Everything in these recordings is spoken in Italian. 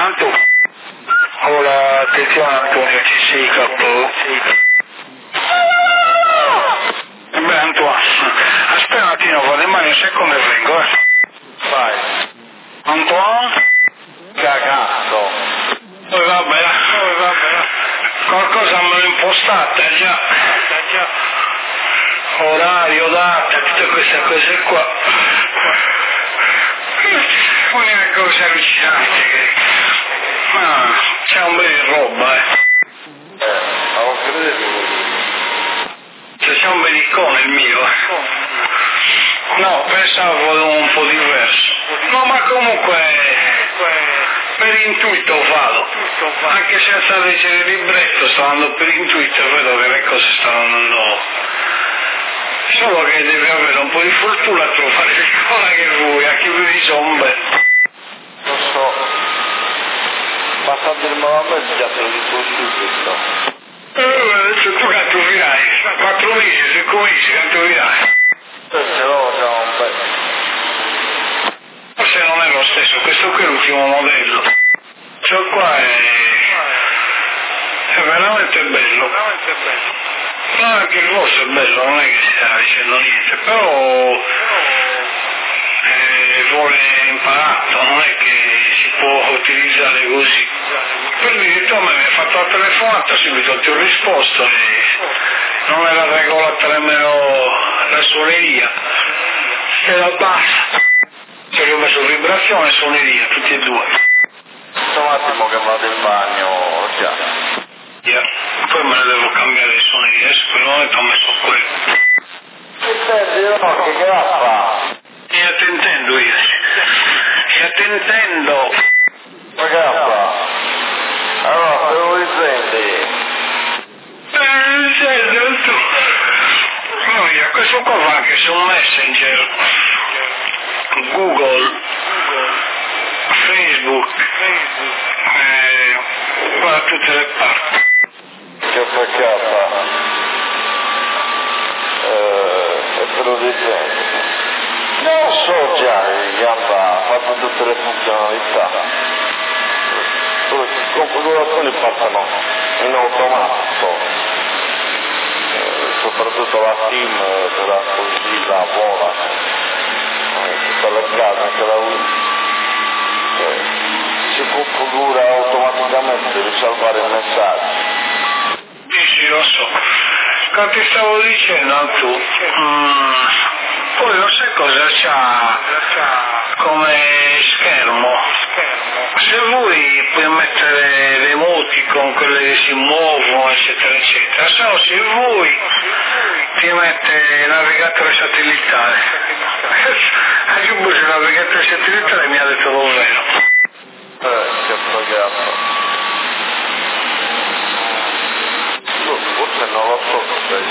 Anto. Hola, attenzione Antonio, ci sei capo. Beh Antonio, aspetta un attimo, vado in bagno un secondo e vengo, Vai. Antonio? Cagazzo. Vabbè. Qualcosa me l'ho impostata già. Orario, data, tutte queste cose qua. Una cosa allucinante. Ma c'è un bel roba, Non credevo. C'è un bellicone il mio. No, pensavo ad un po' diverso. No, ma comunque per intuito vado. Anche senza leggere il libretto, sto andando per intuito e vedo che le cose stanno andando. Solo che devi avere un po' di fortuna a trovare il cola che vuoi, a chi vuoi zombe. Lo so. Basta dirmelo a me, già te lo dico subito. Adesso tu cantovirai, 4 mesi, 5 mesi cantovirai. Ce l'ho già un pezzo. Forse non è lo stesso, questo qui è l'ultimo modello. Questo qua è veramente bello. No, anche il vostro è bello, non è che si sta dicendo niente, però vuole imparato, non è che si può utilizzare così. Per dire, tu a me mi hai fatto la telefonata, subito ti ho risposto e non era regolata nemmeno la suoneria. Era bassa. Cioè ho messo vibrazione e suoneria, tutti e due. Un attimo che vado in bagno, già. Poi me ne devo cambiare le suonerie, adesso per il momento ho messo quello. Senti, no, che grappa? Io ti intendo io. Io ti intendo. Che grappa? Allora, se lo riprendi. Senti, tu. No, io, questo qua va anche su Messenger, Google, Facebook, qua da tutte le parti. Che peccata. E te lo riprendi. Non so già che Gamba ha fatto tutte le funzionalità. Le configurazioni passano in automatico. Soprattutto la team sarà così, la vola, tutta la casa, anche la Wii, si configura automaticamente, devi salvare il messaggio. Sì, lo so. Come ti stavo dicendo tu, poi non sai cosa c'ha come schermo. Se vuoi puoi mettere le emoticon, quelle che si muovono, eccetera, eccetera. Se no, se vuoi ti mette navigatore satellitare. Anche un po' il navigatore satellitare mi ha detto dov'ero. Che pagato. Forse non lo so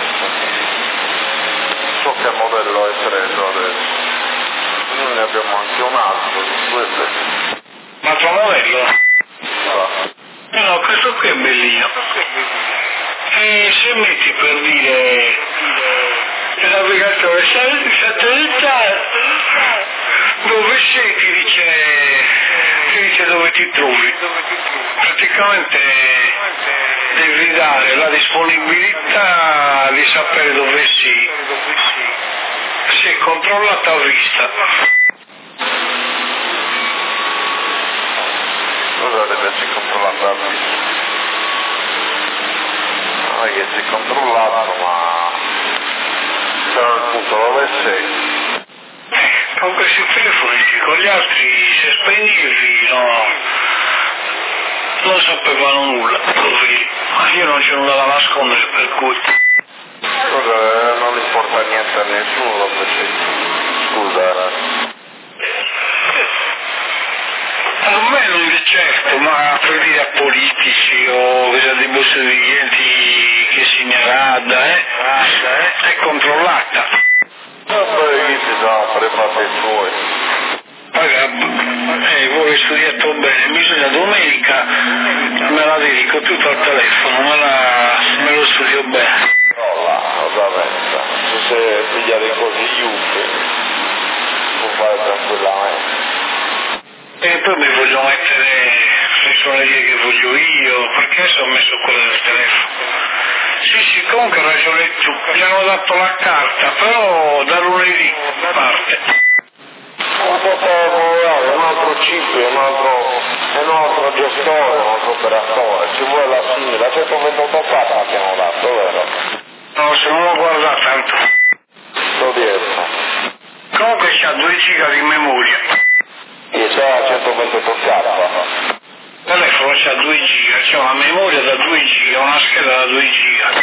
so che modello è preso adesso. Noi ne abbiamo anche un altro di quelle. Un altro modello? No, questo qui è bellino. E se metti per dire il navigatore satellitare, dove sei ti dice dove ti trovi. Praticamente devi dare la disponibilità di sapere dove sei. Se è controllata a vista. Cosa deve essere controllato a vista? Non è che si è controllato, ma sarà il punto dove sei. Con questi telefoni, con gli altri se spegnevi non sapevano nulla, ma io non c'è nulla da nascondere per cui. Scusa, non importa niente a nessuno dove sei. Scusa. A me non è certo, ma per dire a politici o dei borse di clienti che segnalata, è controllata. Ma poi chi si sono preparati i suoi? Voi studiato bene, bisogna domenica me la dedico tutto al telefono, me lo studio bene. No, là, cosa pensa? Se sei pigliare così yuppie, può fare tranquillamente. E poi mi voglio mettere le sono le vie che voglio io, perché adesso ho messo quella del telefono. Sì, comunque hai ragione tu, gli hanno dato la carta, però da lunedì parte. È un altro ciclo, è un altro gestore, un altro operatore, ci vuole la simile, la 128 abbiamo dato, vero? No, se non lo guarda tanto. Lo riesco. Comunque c'ha 2 giga di memoria. E c'ha 128K. Il telefono c'ha 2 giga, c'ha una memoria da 2 giga, una scheda da 2 giga.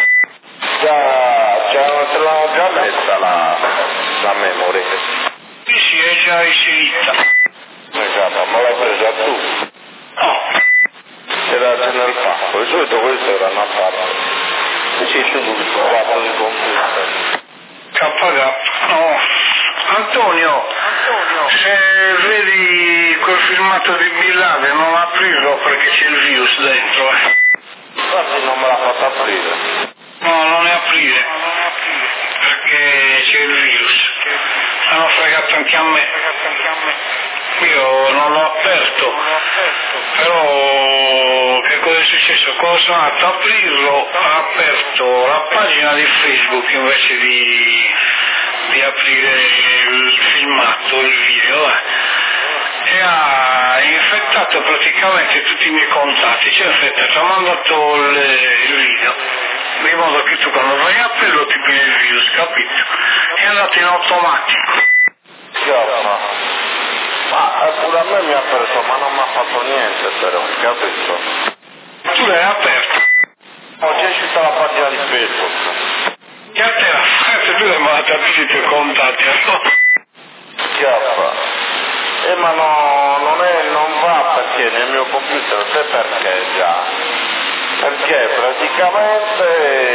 Ce l'hanno già messa la memoria. Sì, è già inserita. Esatto, ma l'hai presa tu? No. C'era nel pacco, di solito questo era una parte. E c'è tutto il fatto di computer. KK, no. Antonio, se vedi quel filmato di Bin Laden non aprirlo perché c'è il virus dentro. Infatti non me l'ha fatta aprire. No, non ne aprire, perché c'è il virus. Hanno fregato anche a me. Io non l'ho aperto, però che cosa è successo? Quando sono andato a aprirlo ha aperto la pagina di Facebook invece di aprire il filmato, il video, e ha infettato praticamente tutti i miei contatti, cioè infettato, ha mandato il video, di modo che tu quando vai a aprirlo ti viene il virus, capito? È andato in automatico. Ma pure a me mi ha aperto, ma non mi ha fatto niente però, capito? Tu l'hai aperto. Oggi è uscita la pagina di Facebook. E a te la fate, tu hai mandato a tutti i tuoi contatti, no? Ma non va perché nel mio computer, sai perché già? Perché praticamente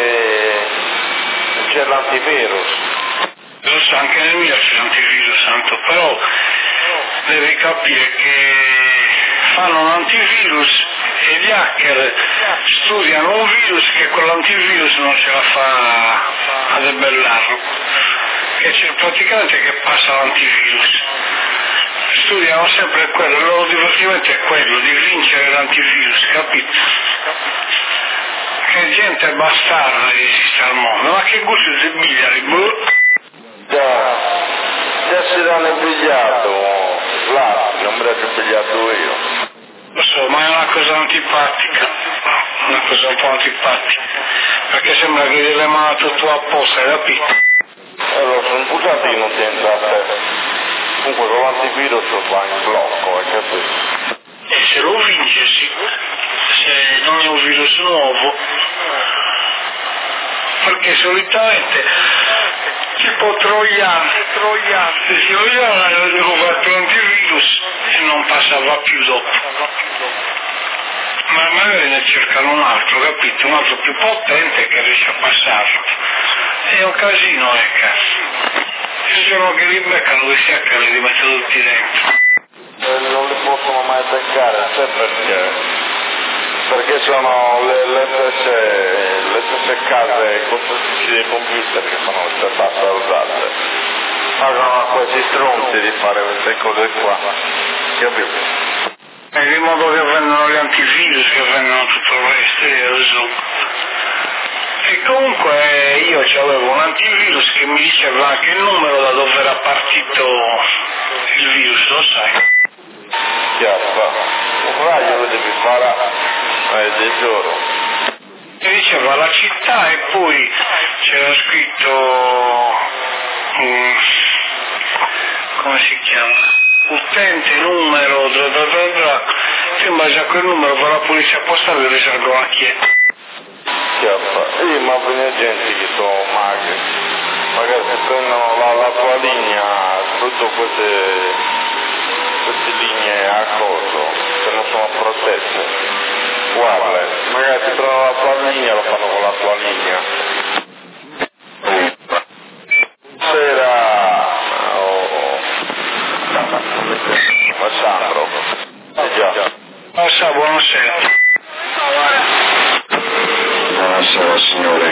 c'è l'antivirus. Lo so, anche nel mio c'è l'antivirus, santo, però devi capire che fanno un antivirus e gli hacker studiano un virus che quell'antivirus non ce la fa a debellarlo, che c'è praticamente che passa l'antivirus. Studiano sempre quello, il loro divertimento è quello, di vincere l'antivirus, capito? Che gente bastarda esiste al mondo, ma che gusto si bigliari, boh? Già si l'hanno pigliato, là, non me l'ho pigliato io. Lo so, ma è una cosa antipatica, una cosa un po' antipatica, perché sembra che gliel'hai mandato tu apposta, hai capito? Allora, sono imputato che non ti entra a te. Comunque con l'antivirus va in blocco, hai capito? E se lo vince, sì, se non è un virus nuovo, perché solitamente tipo troiano, se si vogliamo avevo fatto l'antivirus e non passava più dopo. Ma magari ne cercano un altro, capito? Un altro più potente che riesce a passarlo. È un casino, cazzo. Ci sono che li beccano questi hacker e li mettono tutti dentro. Non li possono mai beccare, sai perché? Perché sono le stesse case costruttrici dei computer che fanno queste bastarde. Pagano a questi stronzi di fare queste cose qua, capito? E di modo che vendono gli antivirus, che vendono tutto il resto, io lo so. E comunque io avevo un antivirus che mi diceva anche il numero da dove era partito il virus, lo sai? Un raggio lo devi fare di giorno. Mi diceva la città e poi c'era scritto, come si chiama? Utente, numero, tu in base a quel numero va la polizia postale risalgono a chi è. Ma viene gente che sono magri, magari se prendono la tua linea, tutto queste linee a coso, che non sono protette, guarda, magari se prendono la tua linea lo fanno con la tua linea. Sera, Sandro, già. Buonasera. Buonasera signori.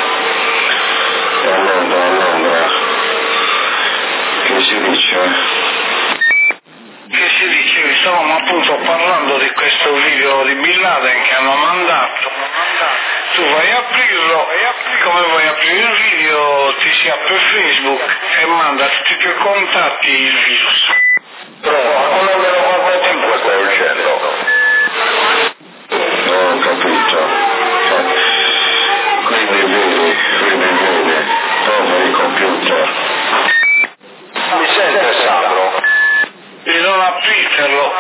E a Londra. Che si dice? Che si dice? Stavamo a appunto parlando di questo video di Bin Laden che hanno mandato, tu vai a aprirlo e come vuoi aprire il video ti si apre Facebook e manda a tutti i tuoi contatti il virus. Però con la 95 stai uscendo. Non ho capito. Quindi vedi, poveri computer. Mi sente Sandro? E non aprirtelo.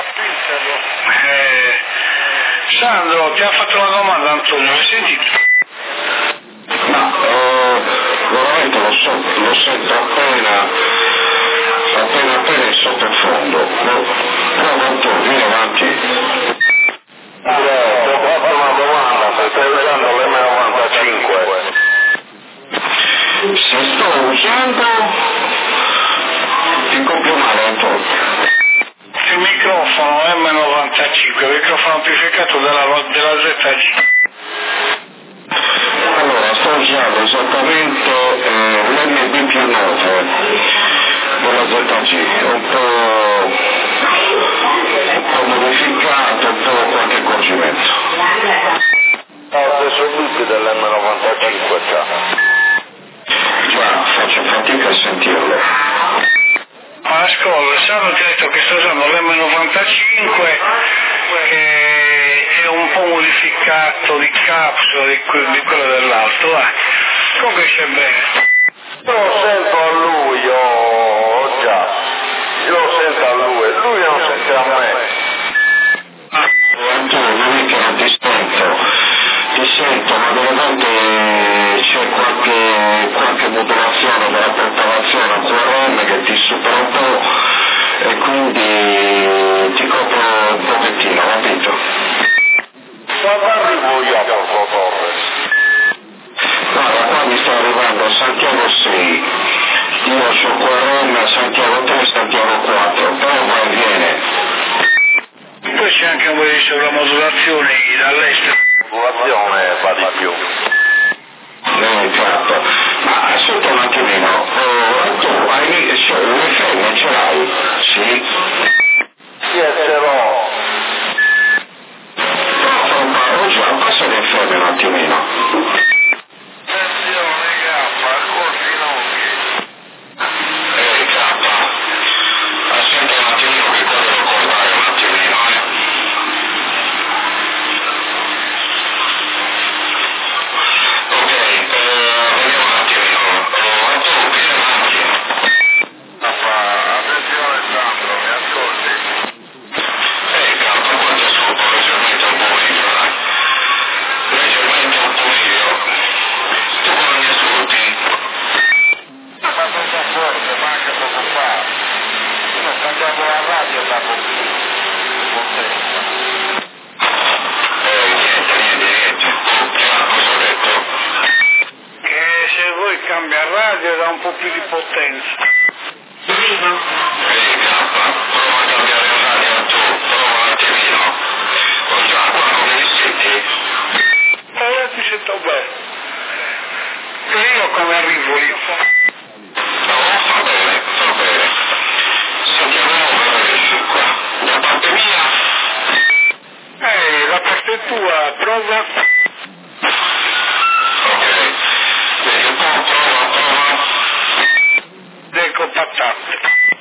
Sandro, ti ha fatto una domanda Antonio, l'hai sentito? Ma veramente lo sento appena in sottofondo. Però Antonio, vieni avanti. Ti ho fatto una domanda, se stai usando l'M95. Se sto usando ti compio male Antonio. Il microfono M95, il microfono amplificato della ZG. Allora, sto usando esattamente l'MB più 9 della ZG, un po' modificato, un po' qualche accorgimento. Stesso tutti dell'M95 già, faccio fatica a sentirlo. Ma ascolta, Sandro ti ha detto che sta usando l'M95 che è un po' modificato di capsula di quello dell'alto, comunque c'è bene. Io lo sento a lui, già, io lo sento a lui non sente a me. Antonio, non è che non ti sento, ma delle volte c'è qualche modulazione della propagazione a QRM che ti supera un po' e quindi ti copro un pochettino, capito? Quando arrivo io a Porto Torres? Guarda, qua mi sto arrivando a Santiago 6, io ho QRM Santiago 3 Santiago 4, però va e viene. Poi c'è anche un po' di sovramodulazione dall'estero. Modulazione va di più. Certo, ma ascolta un attimino, tu hai l'FM ce l'hai? Sì? Sì, ce l'ho. Però già, passa l'FM un attimino. Cambia radio e dà un po' più di potenza. Prova a cambiare il radio tu, prova un attimino. Ho già qua come mi senti? Ti sento bene. E io come arrivo io? No, fa bene. Sentiamo dove su qua. Da parte mia? Da parte tua, prova. Vedi un po', prova. Ecco patate.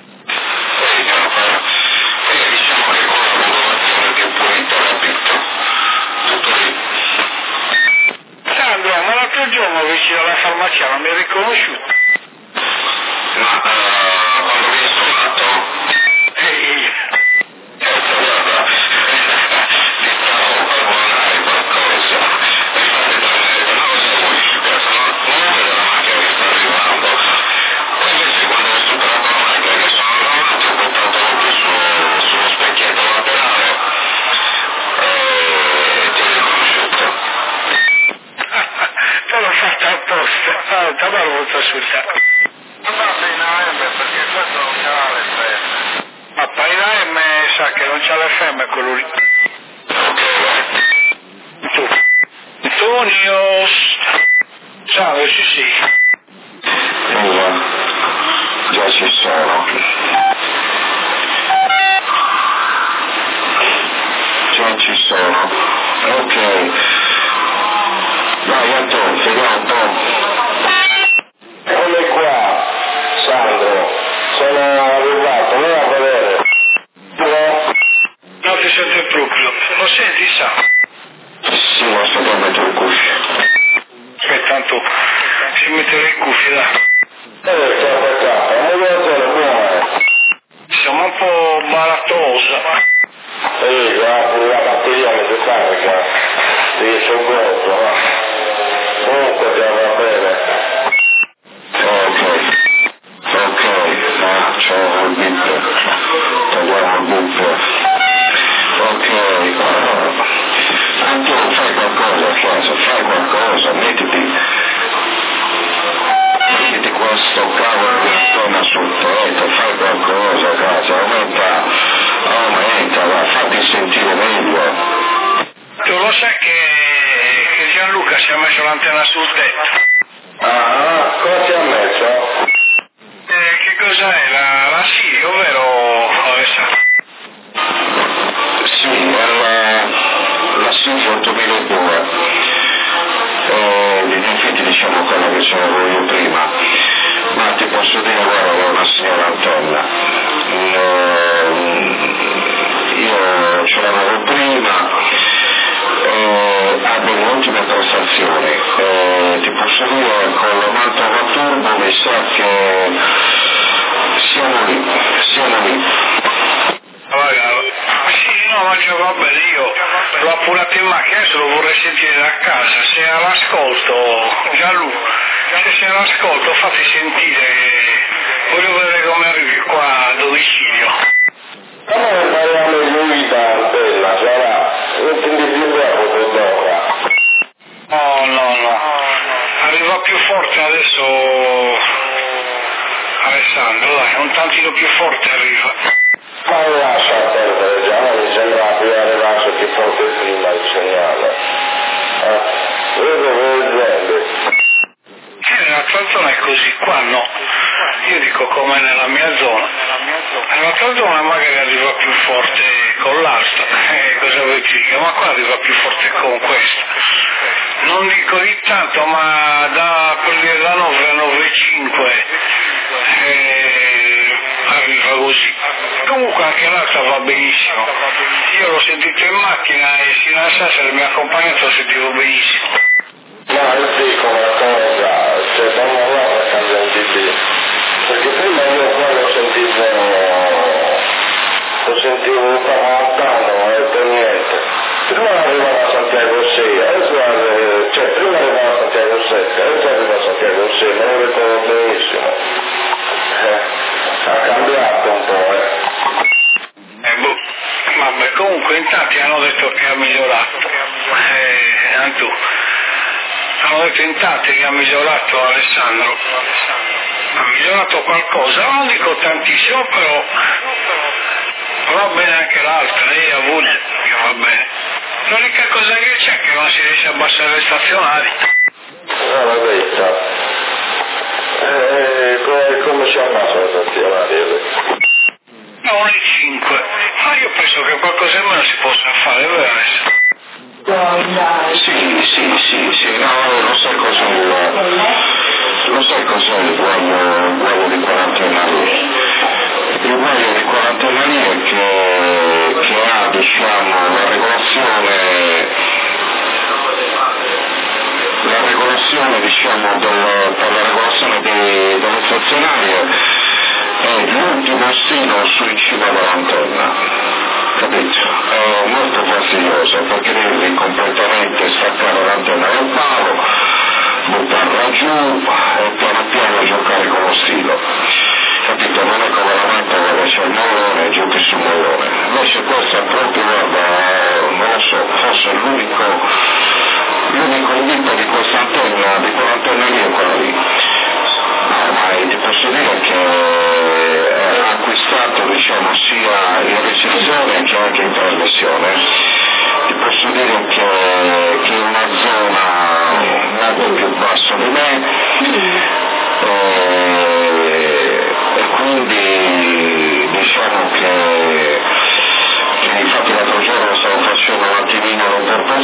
Diciamo che con la modulazione più pulita, capito? Tutto lì. Sandro, ma l'altro giorno vicino alla farmacia non mi hai riconosciuto? Ma quando mi hai suonato? Guarda, ti stavo per volare qualcosa. Infatti una cosa modificata, non vedo la macchina che sta arrivando. Poi invece quando ho superato la macchina che sono davanti ho buttato proprio sullo specchietto laterale e ti ho riconosciuto. Te l'ho fatta apposta. Ti avevo voluto ascoltare. Andate in AM perché questo non c'ha l'FM. Ma poi in AM sa che non c'ha l'FM quello lì. Tu. Antonio. Ciao, sì. Già ci sono. ci sono. Ok. Vai Antonio, vediamo un po'. Eccomi qua, Sandro. Sono arrivato, vai a vedere. Non ti sento proprio. Lo senti, sa? Sì, ma sto per mettere le cuffie. Aspetta, tanto si mette le cuffie, dai. Siamo un po' baratosa. La batteria mi si carica, riesce un gozo, no? Comunque già va bene. Ok, c'ho il bip, togliamo il bip. Ok, anche fai qualcosa, fai qualcosa, mettiti questo cavolo di antena sul tetto, fai qualcosa, cazzo, aumenta, va, fatti sentire meglio. Tu lo sai che Gianluca si è messo l'antenna sul tetto? Ah, cosa ti ha messo? Che cos'è? La Sirio, vero Alessandro? Sì, la Sirio 2002. In effetti diciamo quella che sono io prima, ma ti posso dire guarda è una signora antenna. Io ce l'avevo prima, ha delle ottime prestazioni, ti posso dire con la Mantova Turbo mi sa che siamo lì. Sì, no, ma già va bene, io l'ho appurato in macchina, adesso lo vorrei sentire da casa, se è all'ascolto, Gianluca, se sei all'ascolto fatti sentire, voglio vedere come arrivi qua a domicilio. Ma noi parliamo di guida antella, sarà, non ti più dopo d'ora. No, arriva più forte adesso Alessandro, dai, un tantino più forte arriva. Ma lascia perdere già, mi sembra più arrivato più forte prima il segnale. Vedo. Nella zona è così, qua no. Io dico come nella mia zona. Nell'altra zona magari arriva più forte con l'altra, cosa vuoi dire? Ma qua arriva più forte con questa. Non dico di tanto, ma da quelli da 9 a 9,5 arriva così. Comunque anche l'altra va benissimo. Io l'ho sentito in macchina e sino a Sassari mi ha accompagnato, lo sentivo benissimo. No, io dico una cosa, se da una volta cambia un dB, perché prima io qua lo sentivo lontano e per niente. Prima arrivava a Santiago 6, adesso prima arrivava a Santiago 7, adesso arriva a Santiago 6, me lo ricordo benissimo. Ha cambiato un po', Vabbè, comunque in tanti hanno detto che ha migliorato. Antu. Hanno detto in tanti che ha migliorato Alessandro. Ha migliorato qualcosa, non dico tantissimo, però va bene anche l'altra, lei ha voglia che va bene. L'unica cosa che c'è è che non si riesce a abbassare le stazionali. l'ho detta. Come si abbassa le stazionali? No, le 5. Ma io penso che qualcosa in meno si possa fare, vero Alessandro? Sì, no, lo sai cos'è il guaio di quarantena lì? Il guaio di quarantena lì è che ha, diciamo, la regolazione, diciamo, per la regolazione delle stazionarie è l'ultimo stilo su in cima dell'antenna. Capito? È molto fastidioso perché devi completamente staccare l'antenna dal palo, buttarla giù e piano piano giocare con lo stilo. Capito? Non è come la mantova che c'è il mollone, giochi sul mollone. Invece questo è proprio, non lo so, forse l'unico invito di questa antenna, di quell'antenna lì è quella lì. Ma ti posso dire che ha acquistato, diciamo, sia in recensione che anche in trasmissione. Ti posso dire che è una zona molto più bassa di me e quindi diciamo che infatti l'altro giorno stavo facendo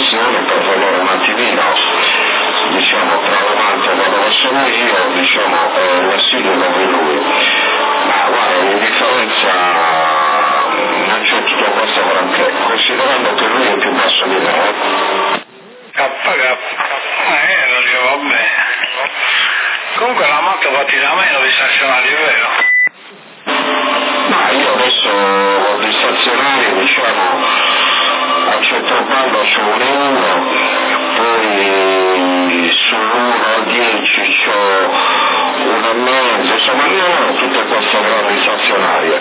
discussione per vedere un attimino, diciamo, tra l'amante vado verso io, diciamo, Marsilio come lui. Ma guarda, l'indifferenza non c'è tutto questo granché, considerando che lui è più basso di me. Lo dico, va bene. Comunque la moto fatti da meno di stazionari, è vero? Ma io adesso ho dei stazionari, diciamo, a Centropallo su 1,1, poi sull'1,10 c'ho 1,5, insomma non ho tutte queste grandi stazionarie.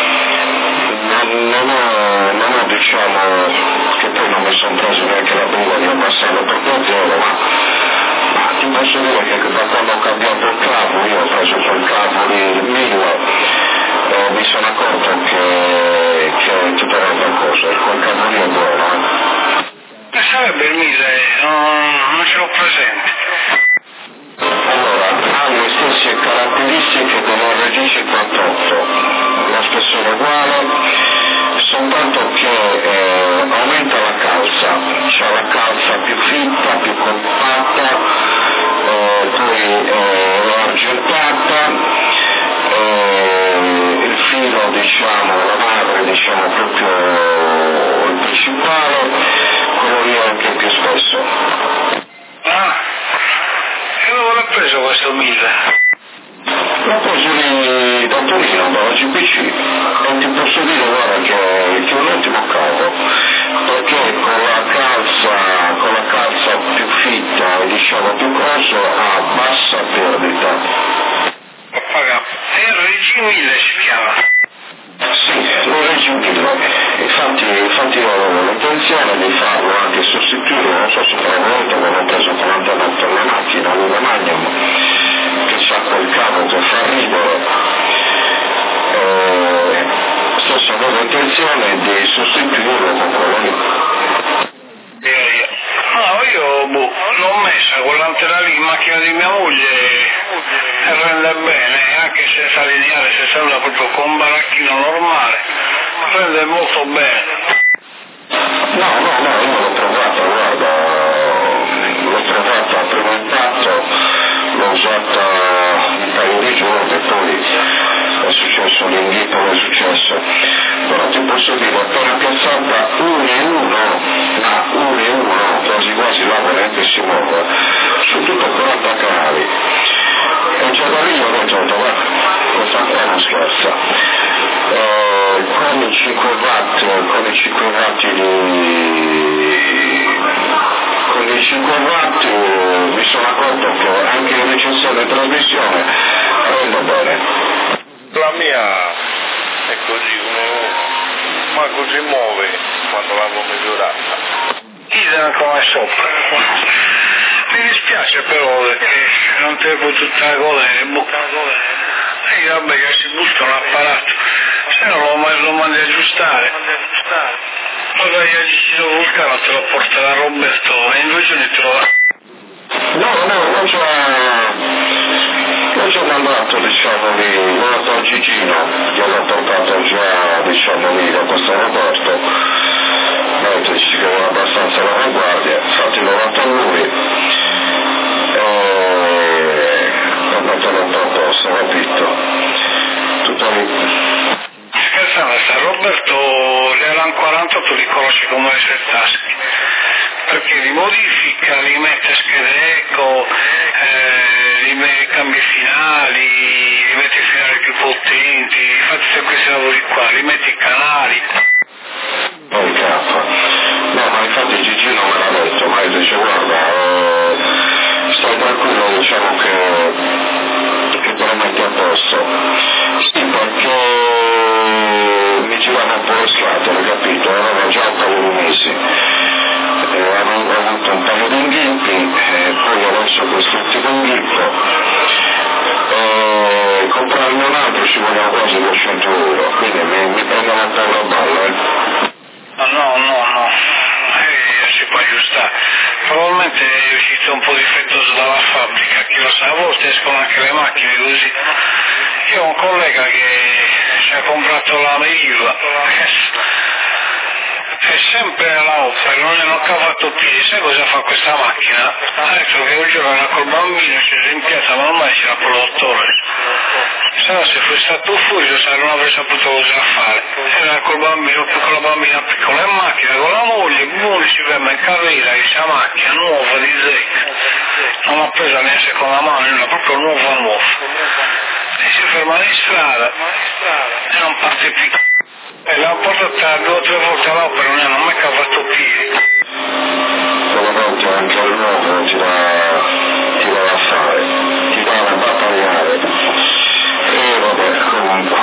Non ho, diciamo, che poi non mi sono preso neanche la briga di abbassarlo proprio a zero, ma ti posso dire che da quando ho cambiato il capo, io ho preso quel capo lì, il 1000, mi sono accorto che è tutta un'altra cosa, quel capo lì è buono. E sarebbe il 1000, non ce l'ho presente. Allora, ha le stesse caratteristiche dell'RG 58, lo spessore uguale, soltanto che aumenta la calza, c'è la calza più fitta, più compatta, poi è argentata, il filo, diciamo, la madre, diciamo, proprio il principale, quello lì è anche più spesso. E dove l'ha preso questo 1000? L'ho preso lì da Torino, dalla GPC, e ti posso dire, guarda, che è un ottimo capo, perché con la calza più fitta e diciamo più grosso ha bassa perdita. RG 1000 si chiama? Sì, lo reggi 1000. Infatti io avevo l'intenzione di farlo anche sostituire, non so se per volta avevo preso 49 per la macchina, una Magnum, che c'ha quel cavo che fa ridere. Stesso avevo intenzione di sostituirlo con quello lì. No, io l'ho messa con l'antena lì in macchina di mia moglie e rende bene, anche senza lineare, senza nulla, proprio con un baracchino normale, rende molto bene. No, io l'ho provata, guarda, a primo impatto, l'ho usata un paio di giorni, poi è successo l'inghippo, è successo, però ti posso dire, appena piazzata 1,1, quasi quasi la volente si muove, su tutto 40 canali, e già da lì ho detto, guarda, questa qua non scherza. Con i 5 watt mi sono accorto che anche in recensione e trasmissione rende bene. La mia è così, 1,1, ma così muove quando l'avevo migliorata. Idem come sopra. Mi dispiace però perché non te ne potuto godere, e vabbè che si butta un apparato, se no lo mandi a aggiustare. Allora io gli chiedo Vulcano, te lo porta da Roberto e in 2 giorni te lo dà. No, non ci ho mandato, diciamo lì, l'ho dato a Gigino, gliel'ho portato già, diciamo lì, da questo Roberto, mentre ci chiedeva abbastanza all'avanguardia, infatti l'ho dato a lui, ho dato un po' posto, capito? Tutto lì. Scherzando, sta Roberto le Alan 48 li conosce come le sue tasche, perché li modifica, li mette schede eco, li mette cambi finali, li mette i finali più potenti, fa tutti questi lavori qua, li mette i canali. Poi cazzo. No, ma infatti Gigino me l'ha detto, ma io dice guarda, stai tranquillo, diciamo che te lo metti a posto. Sì, perché mi girava un po' le scatole, capito? Aveva già un paio di mesi. Avevo avuto un paio di inghippi, poi adesso quest'ultimo inghippo. Comprarne un altro ci vogliono quasi 200 euro, quindi mi prendono un po' la balla, No, si può aggiustare. Probabilmente è uscito un po' difettoso dalla fabbrica, chi lo sa, a volte escono anche le macchine così. Io ho un collega che si è comprato la Meilva, è sempre alla opera, non hanno cavato piedi. Sai cosa fa questa macchina? Ha detto che un giorno era col bambino, si è rimpiata, ma ormai c'era con il dottore. Se no, se fosse stato fuori, non avrei saputo cosa fare. Era col bambino, con la bambina piccola in macchina, con la moglie, buoni si ferma in carriera, questa macchina nuova di Zecca. Non l'ha presa né in seconda mano, era proprio nuova. E si ferma in strada e non parte più. E l'ha portata 2 o 3 volte all'opera, non hanno mai cavato piedi. Quella volta anche il nuovo ti va a fare, ti va a battagliare. E vabbè, comunque.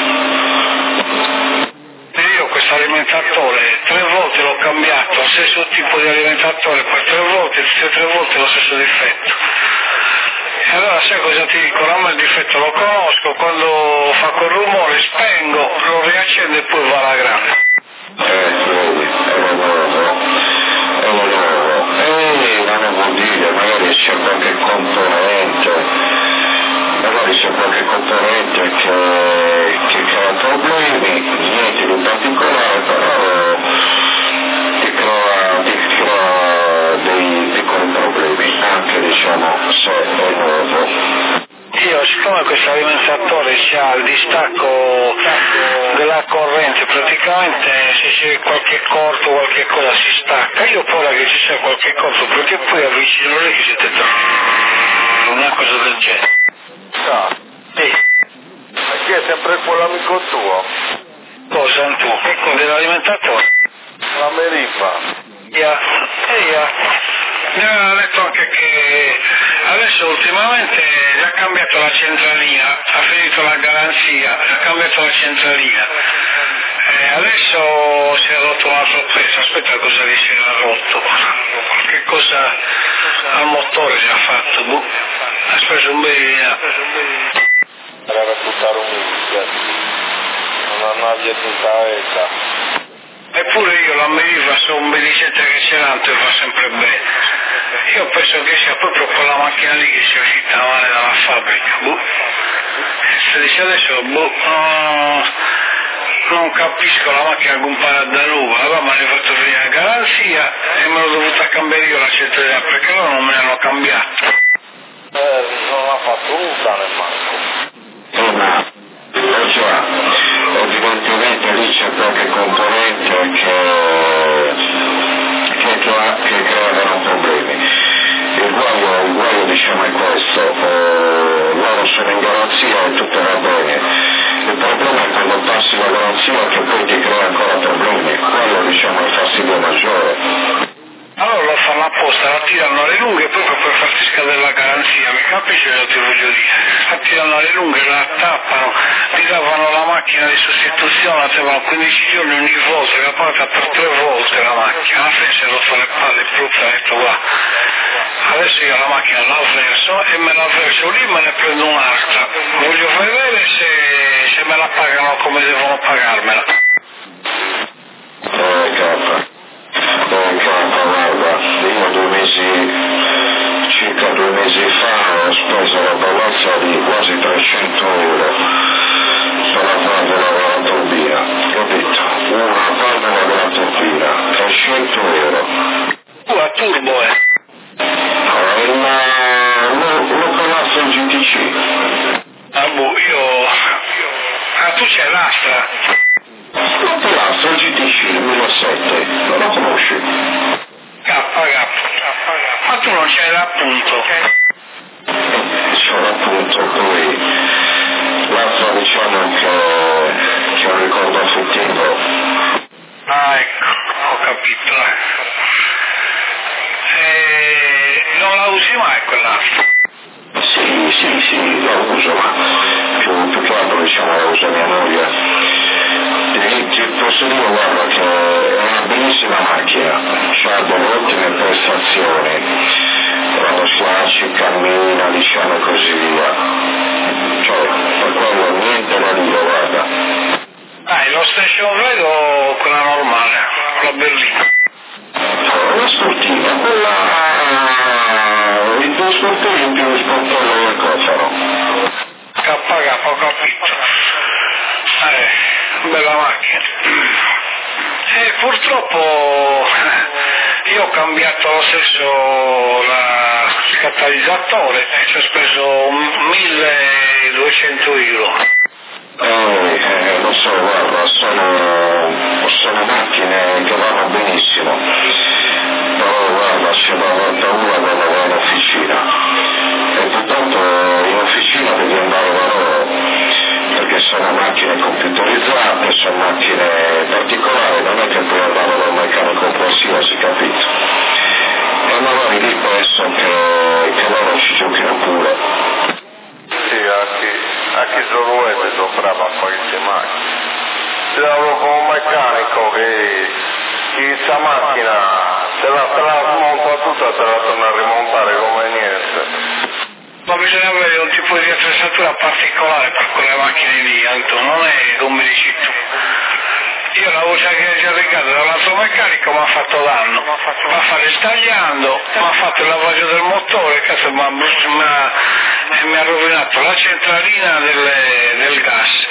E io questo alimentatore 3 volte l'ho cambiato, lo stesso tipo di alimentatore, poi 3 volte, tutte e 3 volte lo stesso difetto. E allora sai cosa ti dico? A me il difetto lo conosco, quando fa quel rumore spengo, lo riaccendo e poi va alla grande. Vedi, è lo nuovo. Non vuol dire, magari c'è qualche componente che crea problemi, niente di particolare, però ti crea dei piccoli problemi, anche diciamo se è nuovo. Io, siccome questo alimentatore ha il distacco della corrente, praticamente se c'è qualche corto, qualche cosa si stacca, io paura che ci sia qualche corto, perché poi avvicino lì che siete una cosa del genere. Sì. Ma chi è sempre quell'amico tuo? Cosa tu? Dell'alimentatore? La Merifa. Mi ha detto anche che adesso ultimamente gli ha cambiato la centralina, ha finito la garanzia, ha cambiato la centralina. Adesso si è rotto un altro pezzo, aspetta cosa gli si era rotto, che cosa al motore gli ha fatto, ha speso un bel dinaro. Era per buttare un musica, non ha via tutta essa. Eppure io la Meriva so un bedicente che c'è l'altro e fa sempre bene. Io penso che sia proprio quella macchina lì che sia uscita male dalla fabbrica. Se dice adesso, non capisco la macchina comprata da nuova, allora mi hanno fatto venire la garanzia e me l'ho dovuta cambiare io la centralina perché loro non me l'hanno cambiato. Non ha fatto un cane manco. Evidentemente lì c'è qualche componente che creano problemi. Il guaio diciamo è questo, loro sono in garanzia e tutto va bene. Il problema è quando passi la garanzia che poi ti crea ancora problemi, quello diciamo è il fastidio maggiore. Allora lo fanno apposta, la tirano alle lunghe proprio per farti scadere la garanzia, mi capisci cosa ti voglio dire? La tirano alle lunghe, la tappano, ti davano la macchina di sostituzione, la tenevano 15 giorni ogni volta, l'ha pagata per 3 volte la macchina, alla fine si è rotto le palle proprio, ha detto guarda, adesso io la macchina la verso e me la verso lì me ne prendo un'altra, voglio vedere se me la pagano come devono pagarmela. Guarda, io circa 2 mesi fa ho speso la bellezza di quasi 300 euro per la valvola della turbina, capito? Una valvola della turbina, 300 euro. A turbo Lo palazzo GTC. tu c'hai l'Astra? Lo palazzo GTC 2007, non lo conosci? Ma tu non c'hai l'appunto? C'è l'appunto, poi l'altro diciamo che è un ricordo affettivo. Ah, ecco, ho capito. Non la usi mai quell'altro? Sì, la uso, ma più che altro diciamo la usa mia moglie. Ti posso dire, guarda, che è una bellissima macchina, ha delle ottime prestazioni, quando si lasci, cammina, diciamo così via. Cioè, per quello niente da dire, guarda. Lo station wagon o quella normale, quella berlina? La sportiva, i due sportivi in più lo sportello del cofano. Ho capito. Bella macchina. Purtroppo io ho cambiato lo stesso il catalizzatore e ci ho speso 1.200 euro. Lo so, guarda, sono macchine che vanno benissimo, però guarda, c'è una paura quando vai in officina, e purtroppo in officina devi andare da loro, perché sono macchine computerizzate, sono macchine particolari, non è che puoi andare da un meccanico qualsiasi, capito? E magari lì penso che loro ci giochino pure. Sì, anche Zoruete sono bravo a fare queste macchine. Se lavoro con un meccanico che questa macchina te la smonta tutta, te la torna a rimontare come niente. Ma bisogna avere un tipo di attrezzatura particolare per quelle macchine lì, Anto, non è come dici tu. Io la voce che già Riccardo da un altro meccanico mi ha fatto danno, mi ha fatto stagliando, mi ha fatto il lavaggio del motore, cazzo, mi ha rovinato la centralina del gas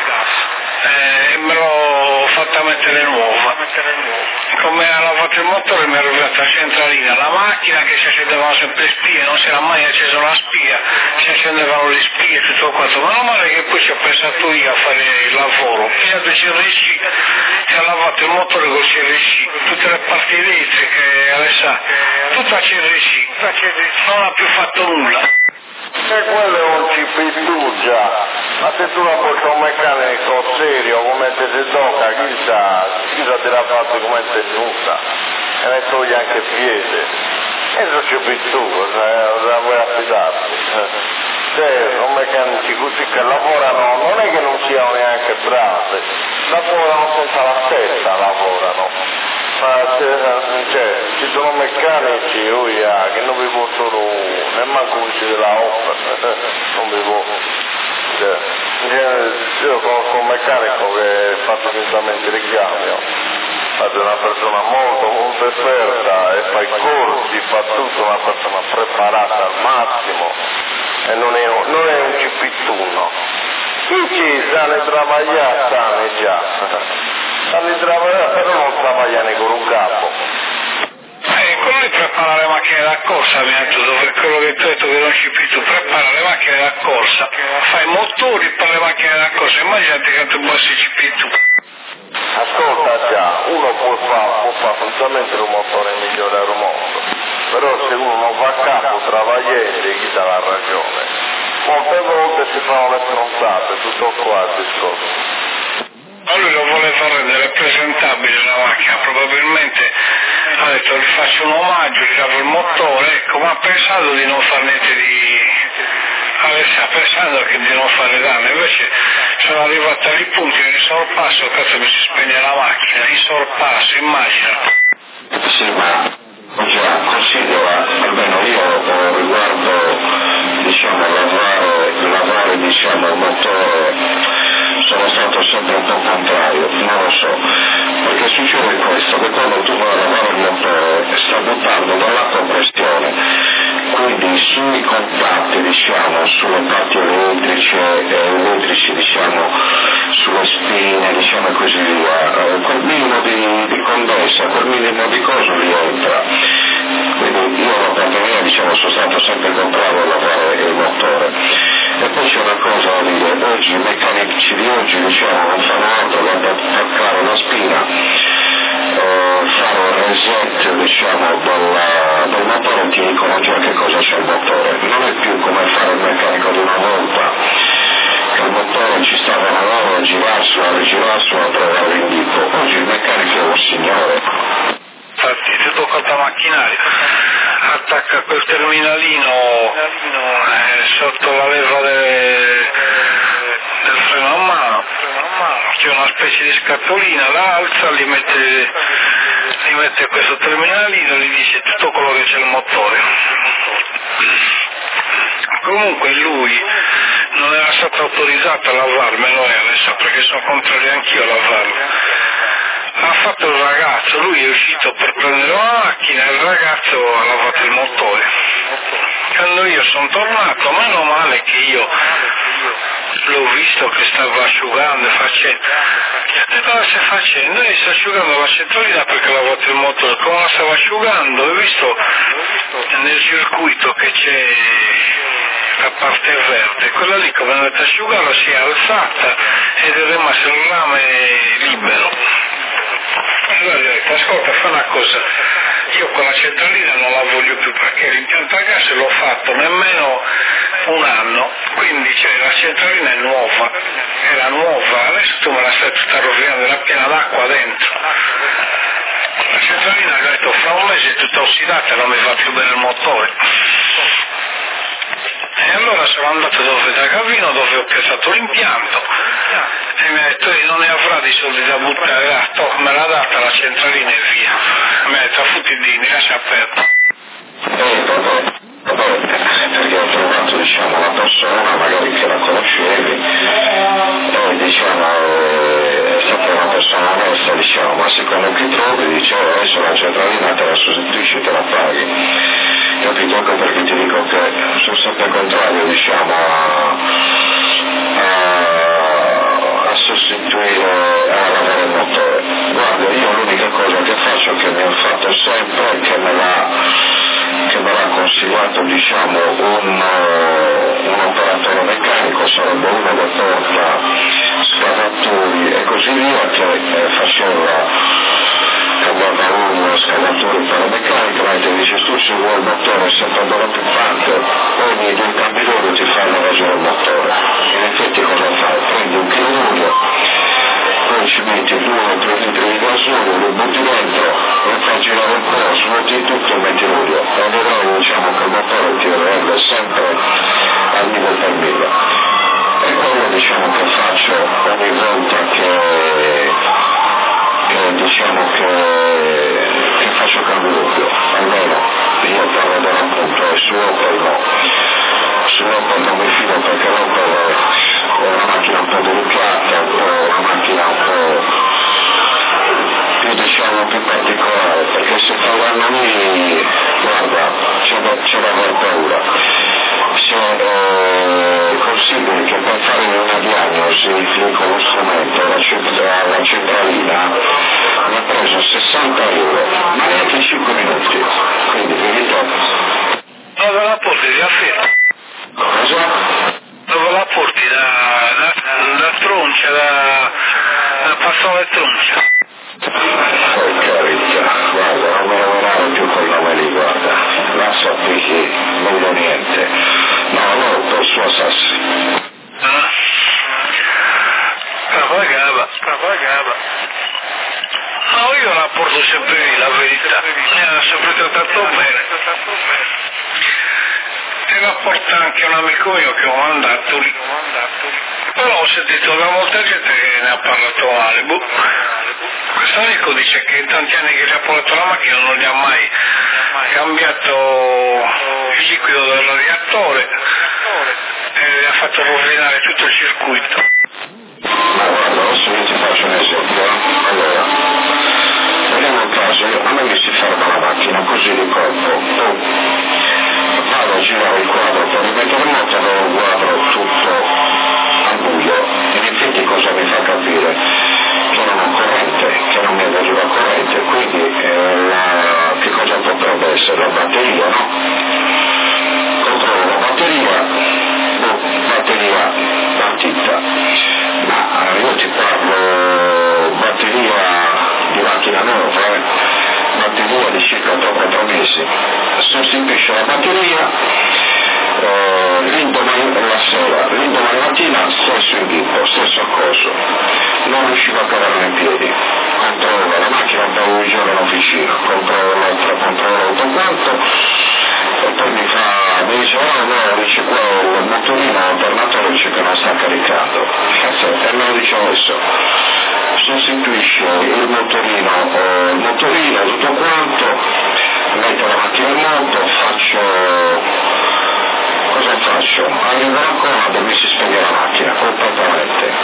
e me l'ho fatta mettere nuova. Come ha lavato il motore mi ha rovinato la centralina, la macchina che si accendevano sempre le spie, non si era mai accesa una spia, si accendevano le spie e tutto quanto, ma non male che poi ci ho pensato io a fare il lavoro, ho pigliato il CRC e ha lavato il motore col CRC, tutte le parti elettriche, Alessà, tutta CRC, non ha più fatto nulla. E quello è un CP2 già, ma se tu la porti a un meccanico serio come te si tocca, chissà te la fate come te giunta, e ne toglie anche il piede. E non CP2, la vuoi affidarti? Cioè, sono meccanici così che lavorano, non è che non siano neanche bravi, lavorano senza la testa, lavorano. Ma cioè, ci sono meccanici che non vi possono nemmeno uscire della opera, non vi può. Io conosco un meccanico che fa semplicemente richiami, è una persona molto esperta e fa i corsi, fa tutto, una persona preparata al massimo e non è un cipittuno. Chi ci sa ne travagliare, stanno già. Stanno travagliare, però non travagliano con un capo. Quello di preparare le macchine da corsa, dove quello che tu hai detto che non ci più, prepara le macchine da corsa, fai motori per le macchine da corsa, immaginate che tu possa ci tu. Ascolta già, uno può fare funzionalmente un motore migliore al mondo, però se uno non fa capo travagliando chi dà la ragione. Molte volte si fanno le stronzate, tutto qua il discorso. Ma lui lo voleva rendere presentabile la macchina, probabilmente ha detto gli faccio un omaggio, gli lavo il motore, ecco, ma ha pensato di non fare niente sta pensando che di non fare danno, invece sono arrivato ai punti in sorpasso, cazzo mi si spegne la macchina, in sorpasso, immagina. Sì, ma considera, almeno io riguardo, diciamo, lavare diciamo, il motore, sono stato sempre un po' contrario, non lo so, perché succede questo, che quando tu vai a lavare il motore sta buttando dalla compressione, quindi sui contatti, diciamo, sulle parti elettrici, diciamo, sulle spine, diciamo e così via, quel minimo di condensa, quel minimo di cosa rientra. Quindi io da parte mia, diciamo, sono stato sempre contrario a lavare il motore. E poi c'è una cosa da dire, oggi i meccanici di oggi, diciamo, non fanno altro che attaccare una spina, fare un reset, diciamo, del motore, ti dicono già che cosa c'è il motore. Non è più come fare il meccanico di una volta, che il motore ci stavano loro a girarselo, a rigirarselo, a trovare l'indico. Oggi il meccanico è un signore. Infatti se tocca il macchinario attacca quel terminalino sotto la leva del freno a mano, c'è una specie di scatolina, la alza, gli mette questo terminalino, gli dice tutto quello che c'è il motore. Comunque lui non era stato autorizzato a lavarmelo adesso, perché sono contrario anch'io a lavarlo. Ha fatto il ragazzo, lui è uscito per prendere la macchina e il ragazzo ha lavato il motore. Quando io sono tornato, meno male che io l'ho visto che stava asciugando e facendo. Che cosa stai facendo? Sto asciugando la centralina perché ho lavato il motore. Come la stavo asciugando? Ho visto nel circuito che c'è la parte verde, quella lì come è andata a asciugarla si è alzata ed è rimasto il rame libero. Allora ho detto, ascolta, fa una cosa, io quella centralina non la voglio più perché l'impianto a gas l'ho fatto nemmeno un anno, quindi la centralina è nuova, era nuova, adesso tu me la stai tutta rovinando, era piena d'acqua dentro. La centralina, ho detto, fra un mese è tutta ossidata e non mi fa più bene il motore. E allora sono andato da Gavino dove ho piazzato l'impianto e mi ha detto non ne avrà di soldi da buttare, me l'ha data la centralina e via. Mi ha detto futti dini, lascia aperto. Perché ho trovato una persona magari che la conoscevi e è stata una persona onesta, ma secondo che trovi, adesso la centralina te la sostituisci e te la paghi. Capito? Ecco perché ti dico che sono sempre contrario a sostituire, a lavare il motore. Guarda, io l'unica cosa che faccio che mi ho fatto sempre che me l'ha consigliato un operatore meccanico, sarebbe uno che porta scavatori e così via, che faceva cambiava uno scavatore per la meccanica, ma ti dice tu se vuoi il motore sempre dalla più parte, ogni 2 cambi d'olio ti fanno ragione il motore. In effetti cosa fai? Prendi un chilo d'olio, poi ci metti 2 o 3 litri di gasolio, lo butti dentro, lo fai girare un po', svuoti tutto e metti l'olio. E vedrai che il motore ti rende sempre al 1000 per 1000. E quello che faccio ogni volta che faccio cambio doppio, almeno io per vedere appunto il suo poi non mi fido perché l'Opel è una macchina un po' delicata, una macchina un po' più più particolare, perché se fanno lì, guarda, c'è da aver paura. È possibile che per fare una diagnosi con lo strumento la centralina mi ha preso 60 euro, ma neanche 5 minuti, quindi verità. Dove la porti a fila? Cosa? Dove la porti? Da Troncia, da Passole Troncia? Per carità, guarda, non me ne lavorare più con nome lì, guarda, là sappi che non vedo niente. No, per sua Sassi. Pagava. No, io la porto sempre lì, la verità. Mi ha sempre trattato bene. E la porta anche un amico mio che ho mandato lì. Però ho sentito da molta gente che ne ha parlato male. Questo amico dice che in tanti anni che gli ha portato la macchina non gli ha mai cambiato il liquido del radiatore e gli ha fatto rovinare tutto il circuito. Ma guarda, adesso io ti faccio un esempio. Allora, vediamo il caso, a me mi si ferma la macchina così di colpo, vado a girare il quadro per rimettere il moto, avevo il quadro tutto a buio. In effetti cosa mi fa capire? Che non ho corrente, che non mi arriva corrente, quindi che cosa potrebbe essere? La batteria, no? Controllo la batteria partita, ma io ti parlo batteria di macchina nuova, batteria di circa 3-4 mesi, sostituisce la batteria, l'indomani la sera, l'indomani mattina stesso inghippo, stesso coso, non riuscivo a cavarlo in piedi, controllo la macchina un paio di giorni in officina, controllo tutto quanto, e poi mi dice dice qua il motorino alternatore dice che non sta caricando, e me lo dice adesso, sostituisce il motorino tutto quanto, metto la macchina in moto, cosa faccio? Arrivo a comando e mi si spegne la macchina completamente,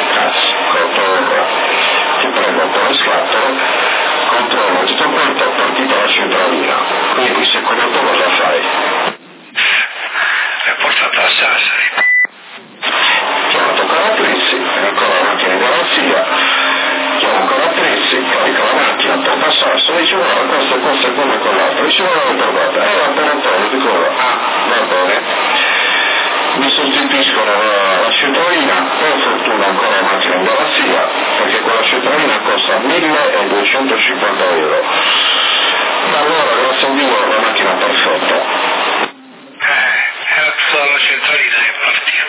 ti prendo un po' le scatole, controllo tutto quanto, è partita la centralina, quindi secondo te cosa fai? È portata a Sassari. Chiamato gestiscono la Citroena, per fortuna ancora la macchina in garanzia, perché quella Citroena costa 1.250 euro. Ma allora, grazie a Dio, è una macchina perfetta. Era tutta la centralina che partiva.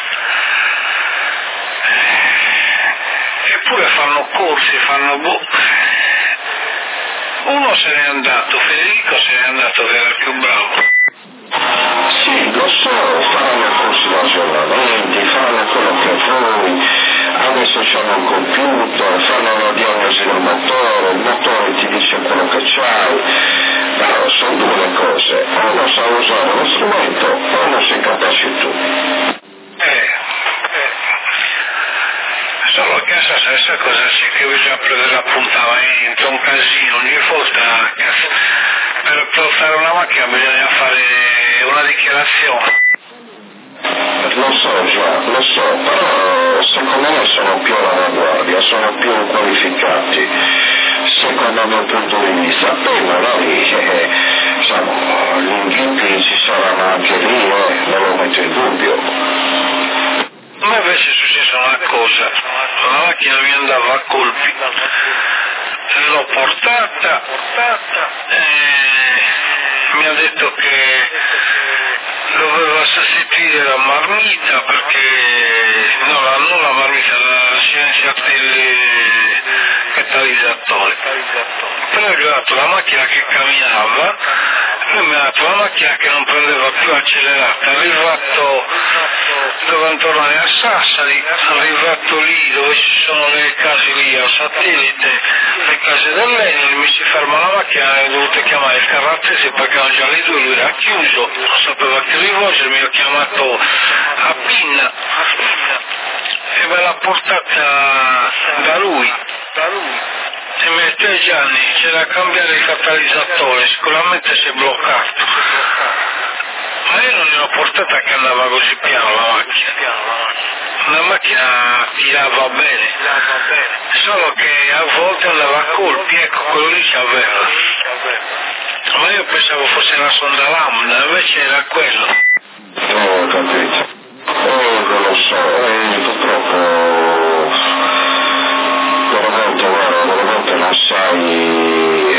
Eppure fanno corsi, uno se n'è andato, Federico se n'è andato che era il più bravo. Sì, lo so, faranno corsi di aggiornamenti, faranno quello che vuoi, adesso c'hanno un computer, fanno la diagnosi del motore, il motore ti dice quello che c'hai, però sono due le cose, o non sa usare lo strumento o non sei capace tu. Solo che sa stessa cosa c'è che bisogna prendere l'appuntamento, un casino, ogni volta per portare una macchina bisogna fare una dichiarazione. Lo so, però secondo me sono più all'avanguardia, sono più qualificati, secondo il mio punto di vista. Poi magari gli inghippi ci saranno anche lì, non lo metto in dubbio. A me invece è successa una cosa, la macchina mi andava a colpi, l'ho portata e mi ha detto che doveva sostituire la marmita perché, non la marmita, la silenziatore catalizzatore. Però gli ho dato la macchina che camminava, lui mi ha dato la macchina che non prendeva più accelerata, arrivato dovevano tornare a Sassari, arrivato lì dove ci sono le case lì al satellite, le case dell'Enel, mi si ferma la macchina e ho dovuto chiamare il carrazzese perché erano già le due, lui era chiuso, non sapeva che rivolgermi, ho chiamato a PIN e me l'ha portata da lui. E mi ha detto Gianni, c'è da cambiare il catalizzatore, sicuramente si è bloccato. Ma io non ne ho portata che andava così piano la macchina. La macchina tirava bene, solo che a volte andava a colpi, ecco, quello lì c'aveva. Ma io pensavo fosse una sonda lambda, invece era quello. Ho capito. Non lo so, purtroppo delle volte non sai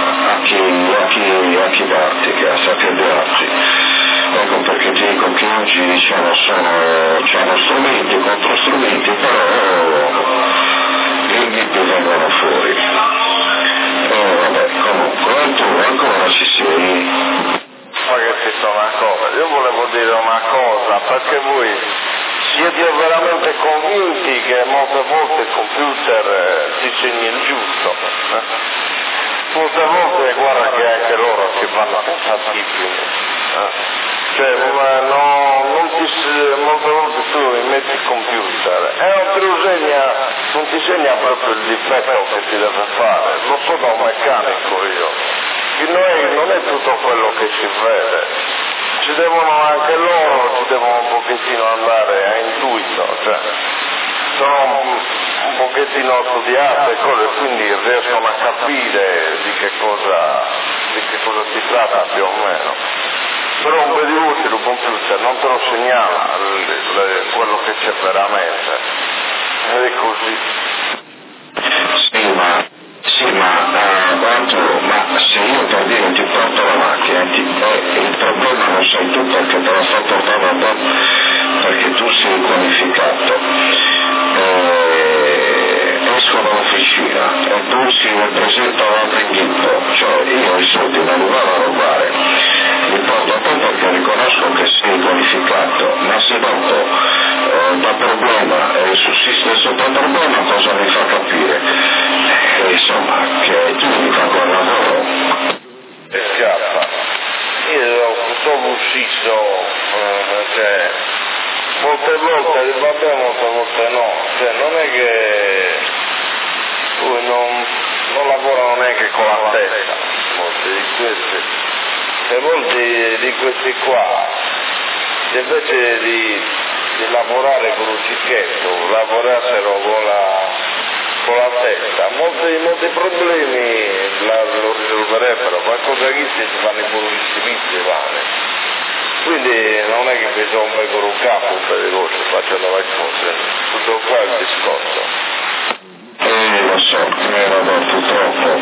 a chi darti, che sa che darti. Ecco perché ti dico che oggi c'hanno strumenti contro strumenti, però gli inghippi vengono fuori. Vabbè, comunque, tu ancora ci sei? Ma che ti sto una cosa, io volevo dire una cosa, perché voi siete veramente convinti che molte volte il computer ti segni il giusto? Molte volte guarda che anche loro ci fanno pensare cioè molte volte tu metti il computer e non ti segna proprio il difetto che ti deve fare, lo so da un meccanico io, che non è tutto quello che si vede, anche loro ci devono un pochettino andare a intuito, cioè sono un pochettino studiate cose, quindi riescono a capire di che cosa si tratta più o meno. Però un po' di utile un computer non te lo segnala quello che c'è veramente, ed è così. Sì, ma se io per dire ti porto la macchina il problema non sei tu perché te la sto portando a te, perché tu sei qualificato. Esco dall'officina e tu si presenta un altro inghippo, cioè io i soldi non li vado a rubare, li porto a te perché riconosco che sei qualificato, ma se dopo da problema sussiste sotto il problema cosa mi fa capire? Insomma, che tu mi fai quel lavoro. E scappa. Io sono uscito, cioè, molte volte va bene, molte volte no, cioè non è che lui non lavorano neanche con la testa, molti di questi, e molti di questi qua, invece di lavorare con un cicchetto, lavorassero con la testa, molti problemi lo risolverebbero, qualcosa che si fanno i buonissimi, Quindi non è che mi sono mai con un capo per le cose, faccio la racconta, tutto qua il discorso. Lo so, vabbè, purtroppo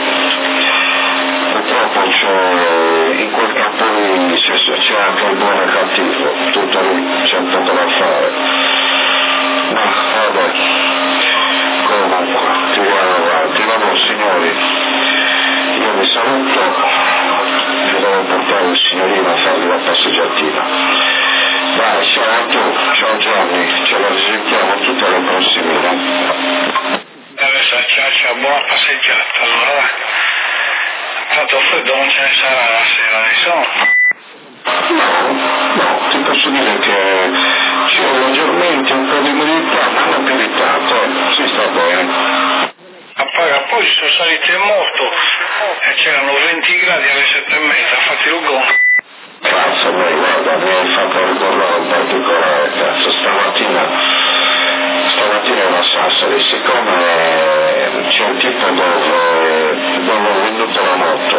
in quel campo lì c'è anche il buono e il cattivo, tutto lì, c'è poco da fare. Ma vabbè, comunque, tiriamo avanti, vabbè signori, io vi saluto, vi devo portare il signorino a fargli la passeggiatina. Dai, ciao a tu, ciao Gianni, ce la risentiamo tutte le prossime. Ciao, buona passeggiata, allora. Tanto freddo non ce ne sarà la sera, insomma. No, ti posso dire che c'è leggermente un po' di umidità, ma non più di tanto, si sta bene. Poi sono salite molto e c'erano 20 gradi alle 7:30, fatti l'ugo. Cazzo, guarda, mi hai fatto ricordare un particolare, cazzo, stamattina era Sassari, siccome c'è un tipo dove ho venduto la moto,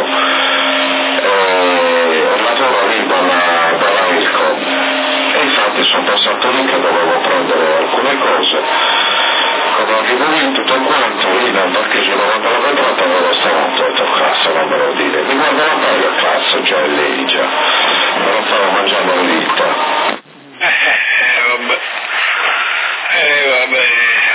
lavoro lì dalla Ilco, e infatti sono passato lì che dovevo prendere alcune cose, come avevo lì tutto quanto, lì nel parcheggio davanti alla vetrata avevo stanotte, ho detto cazzo, non me lo dire, mi guarda la paglia, cazzo, già è lì, già, me lo stavo mangiando le dita. Vabbè,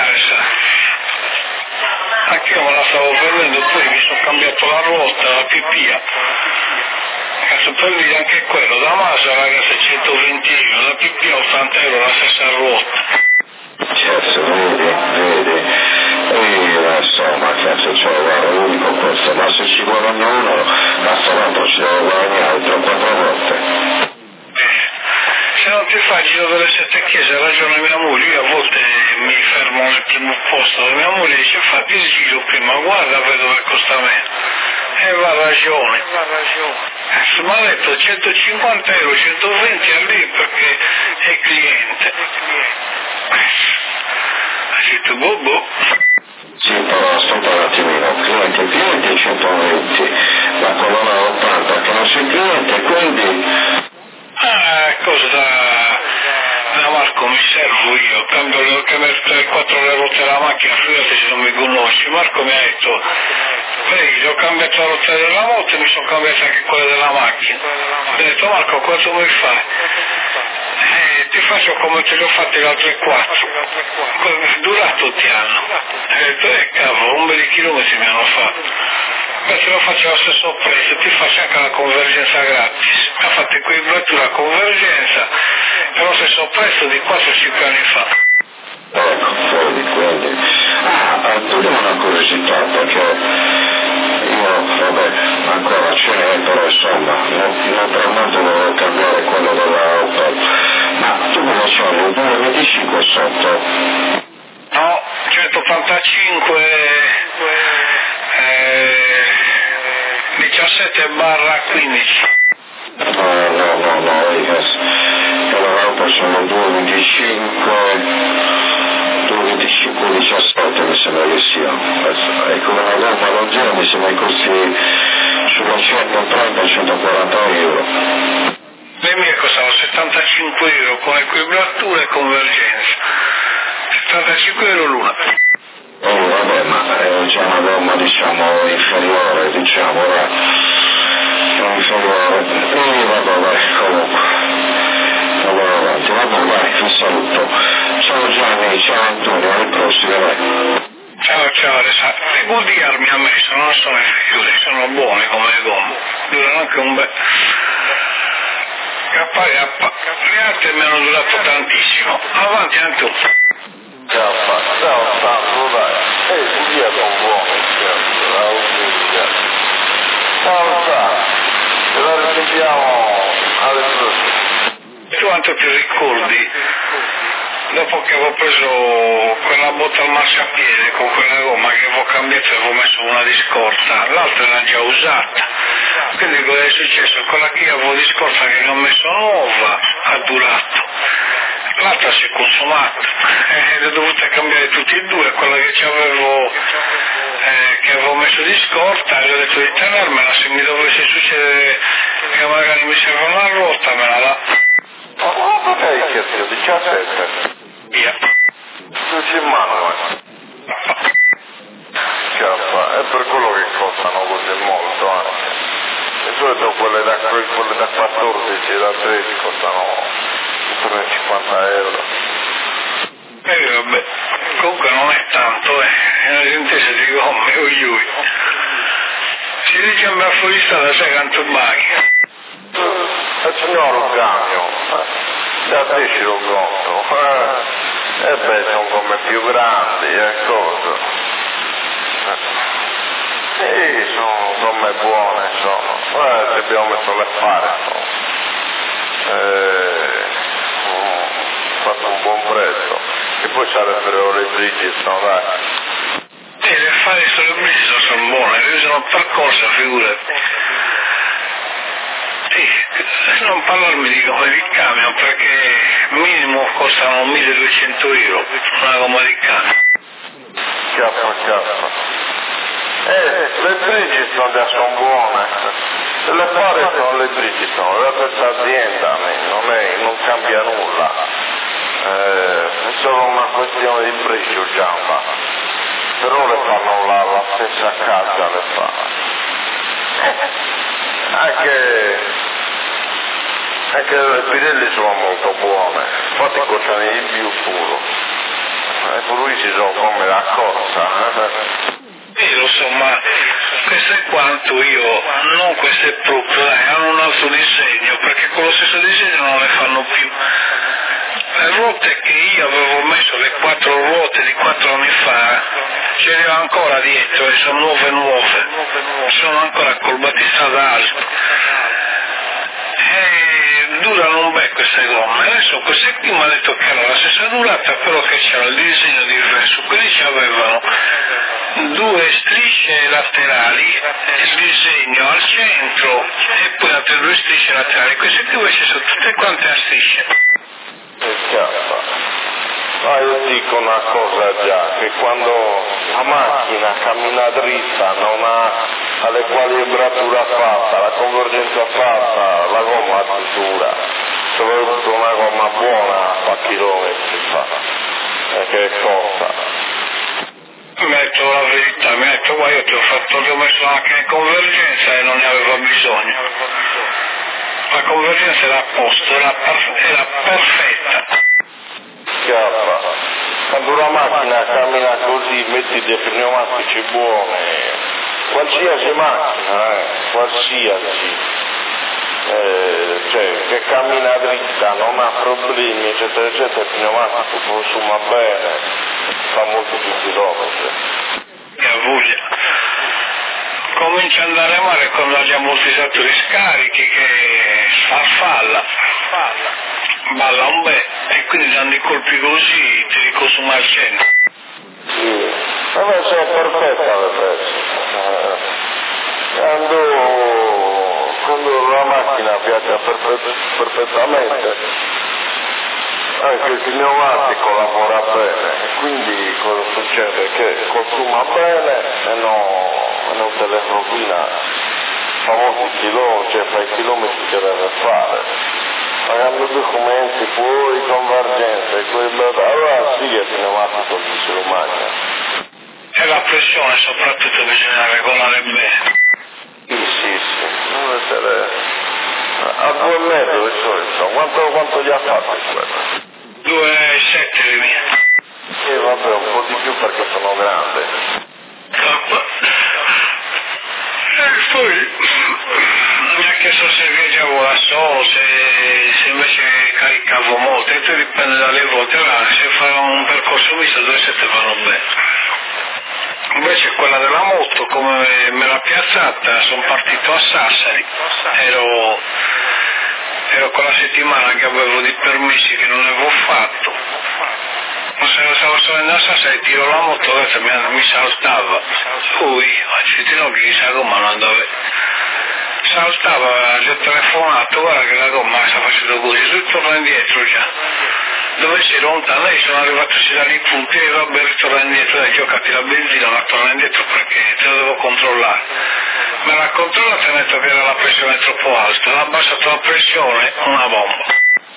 anche io me la stavo prendendo, poi mi sono cambiato la ruota, la PPA. Cazzo, prendi anche quello, da Masa ragazzi 120 euro, la PPA 80 euro, la stessa ruota. Cazzo, vedi, insomma, cazzo, cioè, guarda, l'unico questo, ma se ci guadagna uno, cazzo l'altro ci deve guadagnare 3-4 volte. Se non ti fai il giro delle 7 chiese, ragiona mia moglie, io a volte mi fermo nel primo posto, la mia moglie dice fatti il giro prima, guarda vedo dove costa meno, e va ragione. Mi ha detto 150 euro, 120 a lì perché è cliente. Ha detto boh. Sì, però aspetta un attimino, cliente 120, la colonna 80, che non sei cliente, quindi... Cosa da Marco mi servo io, cambio le 4 le rotte della macchina, figurati se non mi conosci. Marco mi ha detto, vedi, ho cambiato la rotta della moto e mi sono cambiate anche quelle della macchina. Mi ha detto Marco, quanto vuoi fare? Ti faccio come te le ho fatte le altre 4, durato ti hanno. Ha detto, cavolo, un bel chilometri mi hanno fatto. Beh, te lo faccio allo stesso prezzo, ti faccio anche la convergenza gratis. Mi ha fatto equilibratura a convergenza per lo stesso prezzo di 4-5 anni fa. Ecco, quindi. Togliamo una curiosità, perché io, vabbè, ancora ce n'è, però insomma, naturalmente dovevo cambiare quello della Opel. Ma tu me lo c'hai il 2025 sotto? No, 185 17/15. No, che l'Europa sono 2,25-17 mi sembra che sia. E come una gomma leggera mi sembra che costi sulla 130-140 euro. Le mie costano 75 euro con equilibratura e convergenza. 75 euro l'una. Vabbè, ma è già una gomma diciamo inferiore, diciamo, inferiore. Vabbè, comunque. Andiamo avanti, vai, vi saluto. Ciao Gianni, ciao Antonio, alle prossime, vai. Ciao Alessandro. Le vuol dirmi a me, non sono inferiori, sono buone come le gomme. Durano anche un bel... Le altre mi hanno durato tantissimo. Avanti Antonio. Ciao Sandro, dai. Via con buono, ciao Sandro. Ce la risentiamo alle prossime. Tu quanto ti ricordi? Dopo che avevo preso quella botta al marciapiede con quella gomma che avevo cambiato e avevo messo una di scorta, l'altra era già usata. Quindi cosa è successo? Quella che io avevo di scorta che ho messo nuova ha durato. L'altra si è consumata ed ho dovuto cambiare tutti e due, quella che avevo messo di scorta e gli ho detto di tenermela, se mi dovesse succedere che magari mi serve una rotta me la dà. sei Cherzio? 17? Via. Tu ci in mano, Chiappa, è per quello che costano così molto anche. Di solito quelle da 14 e da 13 costano intorno ai 50 euro. Vabbè, comunque non è tanto, la gente si dice come ui. Si dice a fuori strada, sai quanto baghi? Il signor un camion, da 10 lo conto, e beh, sono come più grandi, cosa. Sì, sono gomme buone, sono. Ci abbiamo messo le fare, fatto un buon prezzo. E poi sarebbero le Bridgestone, dai. Sì, le fare sulle Bridgestone sono buone, le usano per cosa, figurati. Sì, non parlarmi di gomme di camion, perché minimo costano 1200 euro una gomma di camion. Chiappa. Le Bridgestone già sono buone. Le fare sono le Bridgestone, la stessa azienda, non cambia nulla. È solo una questione di prezzo giamba, però le fanno la stessa casa, le fa. Anche le Pirelli sono molto buone, infatti costano di più puro. E pure si sono come la corsa. Lo so, ma questo è quanto io, non questo è proprio, hanno un altro disegno, perché con lo stesso disegno non le fanno più. Le ruote che io avevo messo, le 4 ruote di 4 anni fa, ce le ho ancora dietro e sono nuove, sono ancora col battistrada alto. E durano un bel queste gomme. Adesso queste qui mi ha detto che hanno la stessa durata, però che c'era il disegno diverso. Quelli avevano 2 strisce laterali, il disegno al centro e poi altre 2 strisce laterali. Queste qui invece sono tutte quante a strisce. Ma io dico una cosa già, che quando la macchina cammina dritta, non ha alle qualibratura fatta, la convergenza fatta, la gomma dura, soprattutto una gomma buona fa chilometri fa, che costa. Mi ha detto la verità, mi ha detto guarda io ti ho messo la macchina in convergenza e non ne aveva bisogno. La convergenza era a posto, era perfetta. Quando una macchina cammina così, metti dei pneumatici buoni, qualsiasi macchina, qualsiasi, cioè che cammina dritta, non ha problemi, eccetera, eccetera, il pneumatico consuma bene, fa molti più chilometri. Che voglia. Comincia ad andare male quando gli ammortizzatori scarichi, che farfalla, balla un bel, e quindi dando i colpi così ti riconsuma il centro. Sì, ma sei perfetta le prezzi. Quando la macchina viaggia perfettamente, anche il pneumatico lavora bene, quindi cosa succede? Che consuma bene e non te le rovina, fa molti chilometri, cioè fa i chilometri che deve fare, pagando documenti, poi convergenze, allora sì che il pneumatico si lo mangia. E la pressione soprattutto bisogna regolare bene. Sì, deve essere a 2 metri di solito, quanto gli ha fatto quello? 2,7 le mie. Sì, vabbè, un po' di più perché sono grande. E poi mi ha chiesto se viaggiavo da solo, se invece caricavo molto, e tutto dipende dalle volte. Allora, se fa un percorso misto 2,7 vanno bene. Invece quella della moto, come me l'ha piazzata, sono partito a Sassari, ero quella settimana che avevo di permessi che non avevo fatto, ma se stavo salendo a Sassari tiro la moto, adesso mi saltava, poi ci tiro che chissà come non andava, saltava, gli ho telefonato, guarda che la gomma sta facendo così, lui torna indietro già. Dove si lontano, lei sono arrivato dai punti e vabbè ritorna indietro, dai giocati la benzina, ma torna indietro perché te lo devo controllare. Me l'ha controllato e mi ha detto che era la pressione troppo alta, ha abbassato la pressione, una bomba.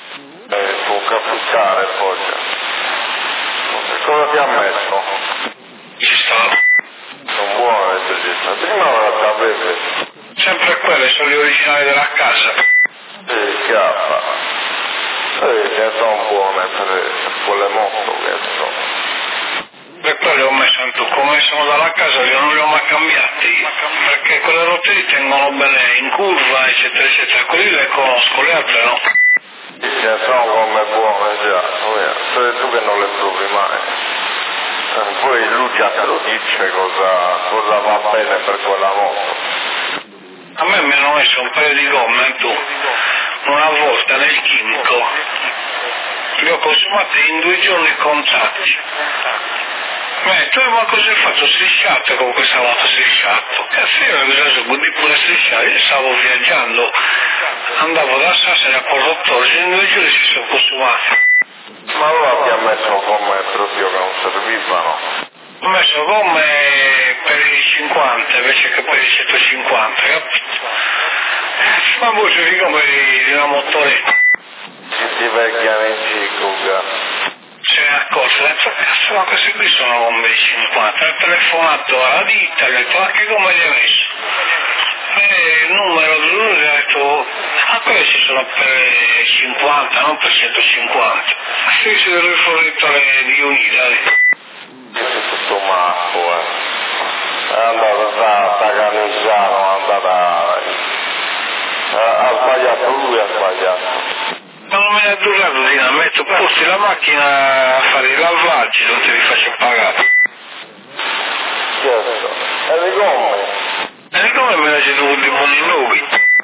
Può capitare poi. Cosa ti ha messo? Ci sta. Non buono il regista. Prima non la sapevi. Sempre quelle sono gli originali della casa. Sì, chiappa. Che sono buone per quelle moto che sono. Per quello ho messo in tu, come sono dalla casa io non li ho mai cambiati, perché quelle rotte li tengono bene in curva, eccetera, eccetera, quelli le conosco, le altre no. Che sono come buone già, sei tu che non le provi mai. Poi lui già te lo dice cosa va bene per quella moto. A me mi hanno messo un paio di gomme tu, una volta nel chimico, li ho consumati in 2 giorni contatti. Tu ma cosa hai fatto? Strisciato con questa moto strisciato? Cazzo, io adesso guidi pure strisciato, io stavo viaggiando, andavo da Sassari a Porto Torres, in 2 giorni si sono consumati. Ma allora ti ha messo gomme proprio che non servivano? Ho messo gomme per i 50 invece che per i 150, capito? Ma voce di gomme di una motoretta. Si vecchiano in ciclo, Se ne accorse, ha detto cazzo ma questi qui sono gomme di 50, ho telefonato alla ditta, gli ho detto ma che gomme gli hai messo? Il numero di lui gli ha detto ma questi sono per 50, non per 150. Ma se si deve rifornitore di Unità. È tutto matto, È andato da Canizzano, è andata ha sbagliato lui, ha sbagliato. Non me ne ha durato di là, metto porti la macchina a fare i lavaggi, non te li faccio pagare. Certo. E le gomme? E le gomme me le ci dovuti buoni nuovi.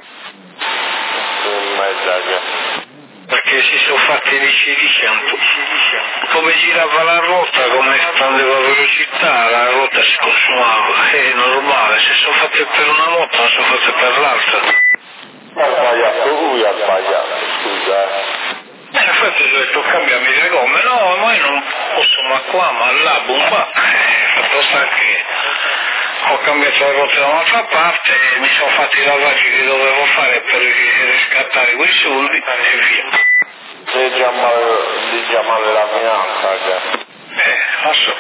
Perché si sono fatti di 100. Come girava la ruota, come espandeva la velocità, la ruota si consumava. È normale, se sono fatte per una moto non sono fatte per l'altra. Ha sbagliato lui, ha sbagliato, scusa. Infatti ho detto cambiami le gomme, no, ma io non posso, ma qua, ma là, bomba. Fatto sta che ho cambiato le ruote da un'altra parte, mi sono fatti i lavaggi che dovevo fare per riscattare quei soldi e via. Sei già male la finanza, Lo so.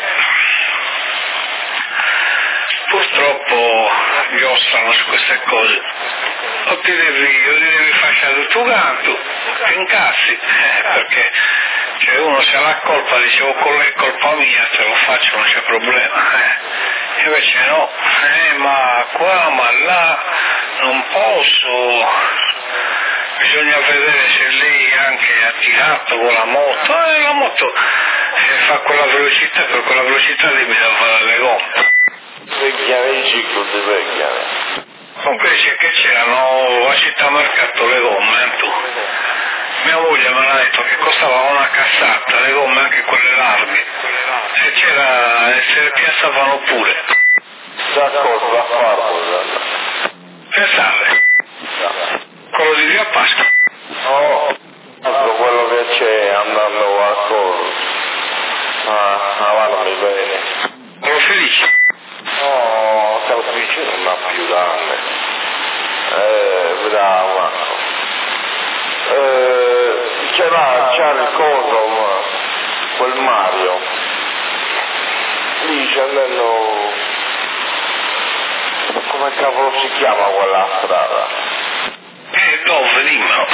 Purtroppo giostrano su queste cose. O ti devi fare il tuo canto, ti incassi, perché cioè uno se la colpa dice oh quello è colpa mia, te lo faccio, non c'è problema. Invece no, ma qua, ma là, non posso, bisogna vedere se lei anche ha tirato con la moto fa quella velocità, per quella velocità lei mi dava le gomme. Vecchiare i ciclo di vecchiare. Comunque dice che c'erano a città mercato le gomme, tu. Mia moglie me l'ha detto che costavano una cassata, le gomme anche quelle larghe. E se le piazzavano pure. D'accordo, a farlo. Pensate? Quello di via Pasqua. No, quello che c'è andando a corso. Avanti bene. Quello felice. No, Calfici non ha più danni. Brava. C'ha il coso, quel Mario. Lì scendendo, come cavolo si chiama quella strada? Dove, dimmelo.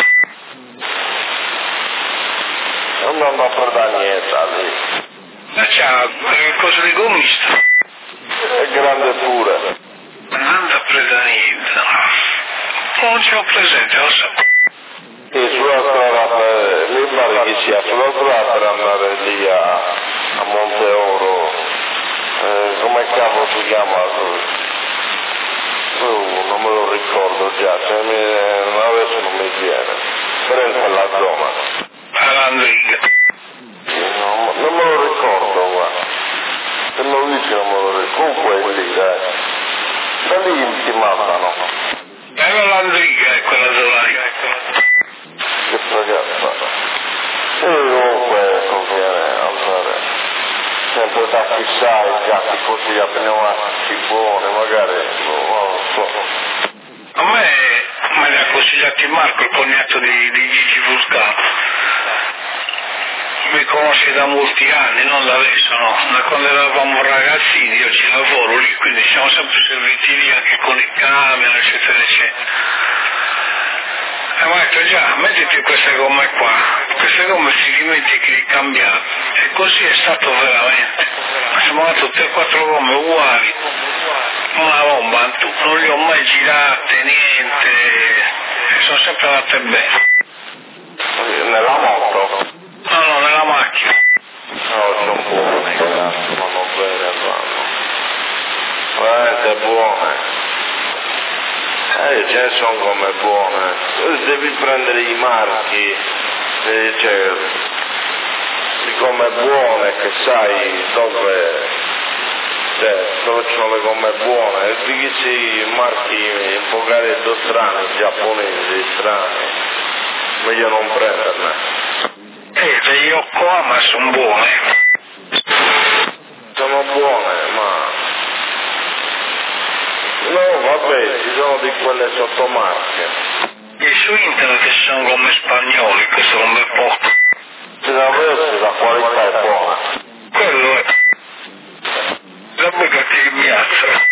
Andando a Perdagnetta lì. Ma c'ha qualcosa di gommista. È grande pure. Andando a Predanita. Non ce l'ho presente, lo so. E sulla strada, mi pare che sia sulla strada per andare lì a Monteoro, come cavolo si chiama? Non me lo ricordo già, adesso non mi viene, però è in quella zona. All'Andriga. Non me lo ricordo, guarda. Se me lo dici non me lo ricordo. Comunque è lì, dai. Da lì ti mandano. L'Andriga è quella zona lì. Che ragazza. E comunque conviene andare. Sempre da fissare i gatti così a pneumatici buoni, magari, non lo so. A me me li ha consigliati Marco, il cognato di Gigi Vulcano. Mi conosce da molti anni, non da adesso, no. Da quando eravamo ragazzini io ci lavoro lì, quindi siamo sempre serviti lì anche con il camion, eccetera, eccetera. E mi ha detto già, mettiti queste gomme qua, queste gomme si dimentichi di cambiare. E così è stato veramente. Siamo andati tutte e 4 gomme uguali, una bomba in tutto, non le ho mai girate, niente, e sono sempre andate bene. Nella moto? No, nella macchina. No, sono buone, cazzo, vanno bene, vanno. Veramente buone. Ce ne sono come buone. Devi prendere i marchi, cioè, di gomme buone che sai dove ci sono le gomme buone. Di questi marchi un po' strani, giapponesi, strani, meglio non prenderne. Le Yokohama sono buone. Sono buone, ma... No, vabbè, ci sono di quelle sottomarche. E su internet ci sono gomme spagnole, che sono un bel po'. Se davvero la qualità è buona. Quello è. La buca che piazza.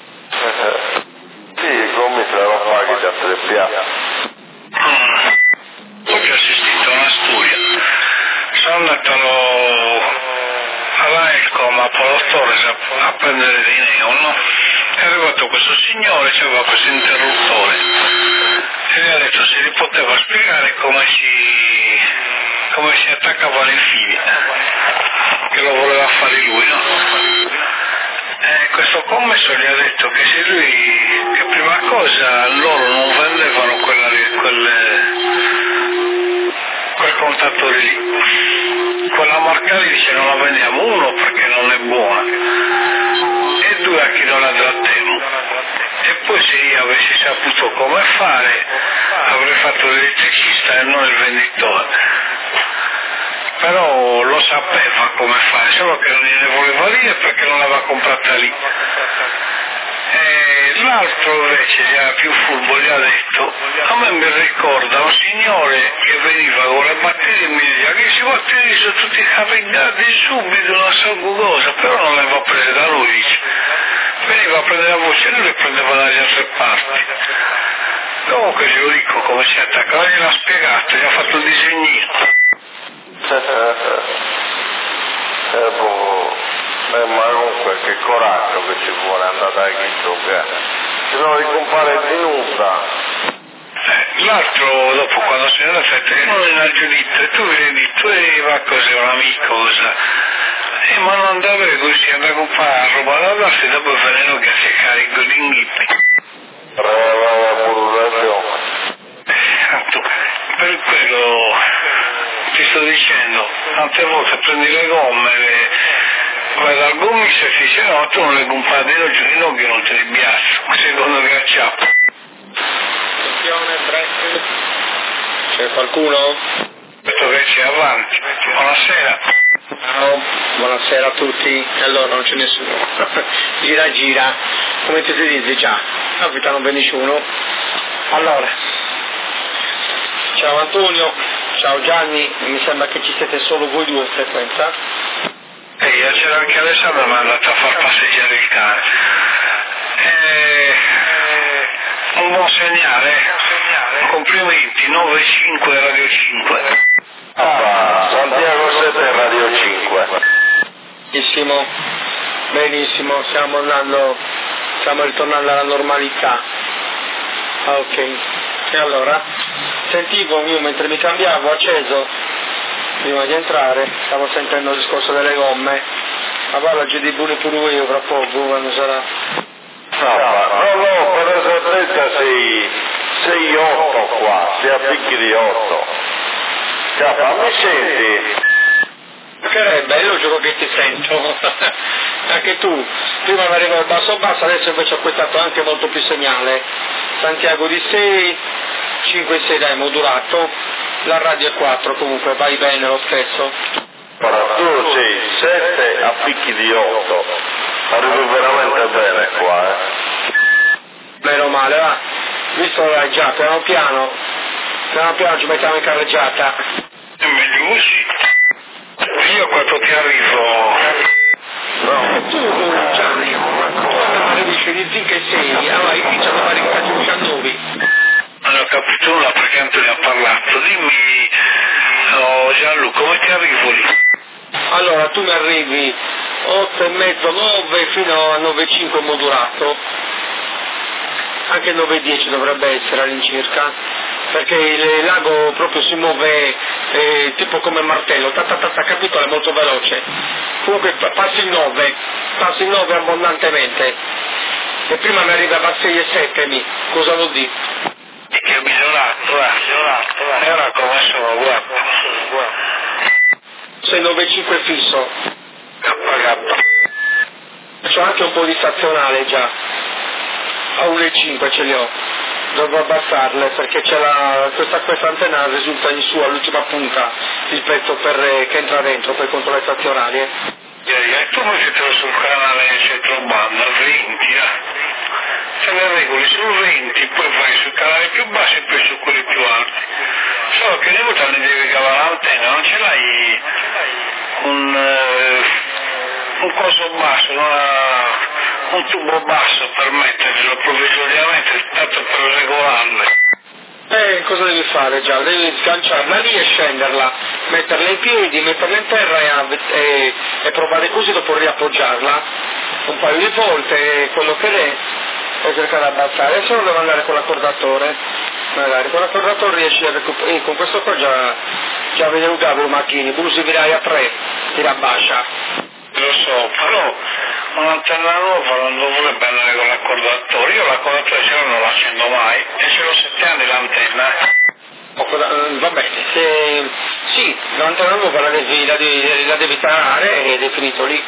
Sì, i gommi se lo paghi da 3 piazze. Oggi ho assistito a una storia. Sono andato all'Elcom a Polo Torres a prendere dei neon, no? È arrivato questo signore, c'aveva questo interruttore e mi ha detto se gli poteva spiegare come si attaccavano i fili, che lo voleva fare lui, no? E questo commesso gli ha detto che se lui, che prima cosa loro non vendevano quel contatore lì, quella marca lì dice non la vendiamo, uno perché non è buona e 2 a chi non la trattiamo. E poi se io avessi saputo come fare avrei fatto l'elettricista e non il venditore, però lo sapeva come fare, solo che non gliene voleva dire perché non l'aveva comprata lì. E l'altro invece era più furbo, gli ha detto a me mi ricorda un signore che veniva con le batterie e mi diceva che questi batterie sono tutti caricati subito, non so cosa, però non le aveva prese da lui, dice. Veniva a prendere la voce e lui le prendeva dalle altre parti. Comunque se lo dico come si attacca, gliel'ha spiegato, gli ha fatto il disegnino. Ma comunque che coraggio che ci vuole andare da Chitto, che se no ricompare tenuta. L'altro dopo quando se ne è fatto che non è giudizio e tu vedi tu va così un amico cosa ma non andare così andare a comprare la roba da darsi dopo il veleno che si carica l'inghippi per quello ti sto dicendo tante volte prendi le gomme vai dal gommista e ti dice no tu non le compari da giù che non te ne piace secondo che acciappa. C'è qualcuno? Detto che c'è avanti. Buonasera. Ciao, buonasera a tutti. Allora non c'è nessuno. Gira. Come ti dici già? Capitano Benisciuno. Allora. Ciao Antonio, ciao Gianni, mi sembra che ci siete solo voi due in frequenza. C'era anche Alessandro, mi è andato a far passeggiare il cane. Un buon segnale. Complimenti, 9-5 Radio 5. Santiago 7 Radio 5. Benissimo, stiamo ritornando alla normalità. Ok, e allora? Sentivo io mentre mi cambiavo, ho acceso, prima di entrare, stavo sentendo il discorso delle gomme, ma poi la GD pure io fra poco, quando sarà... No, per esattezza sei 8 qua, sei a picchi di 8. Mi senti? Che è bello, giuro che ti sento. Anche tu, prima mi arrivava basso, adesso invece ho acquistato anche molto più segnale. Santiago di 6, 5-6 dai modulato, la radio è 4, comunque vai bene lo stesso. Ora tu sei 7 a picchi di 8. Arrivo veramente bene qua, Meno male, va. Visto già, piano piano ci mettiamo in carreggiata. È meglio così. Io quando ti arrivo... No, tu Gianni, tu dici di zi che sei, allora io cominciamo a fare i casi 19. Non ho capito nulla perché non te ne ha parlato. Dimmi, Gianluca, come ti arrivo lì? Allora, tu mi arrivi 8:30, 9 fino a 9:05 modulato, anche 9:10 dovrebbe essere all'incirca, perché il lago proprio si muove tipo come martello, capito, è molto veloce. Comunque passi il 9 abbondantemente, e prima mi arrivava a 6:07, cosa vuol dire? E che ho migliorato, e ora come sono, guarda. 6:95 fisso. KK. C'ho anche un po' di stazionale già, a 1,5 ce li ho, devo abbassarle perché c'è questa antenna risulta in su all'ultima punta, il pezzo che entra dentro per conto le stazionarie. E tu mi sei trovato sul canale centro banda, 20, se le regole sul 20, poi vai sui canali più bassi e poi su quelli più alti. Solo che ogni volta ne devi cavare l'antenna, non ce l'hai un coso basso, un tubo basso per metterlo provvisoriamente, tanto per regolarle. Cosa devi fare già? Devi sganciarla lì e scenderla, metterla in piedi, metterla in terra e provare così, dopo riappoggiarla un paio di volte, quello che è, e cercare di abbassare. Adesso non devo andare con l'accordatore, magari con l'accordatore riesci a recuperare, con questo qua già vedevo due macchine, tu si virai a 3, ti rabbascia. Lo so, però un'antenna nuova non dovrebbe andare con l'accordatore. Io l'accordatore se no non lo accendo mai e ce l'ho 7 anni l'antenna. Va bene, sì, l'antenna nuova la devi tarare ed è finito lì.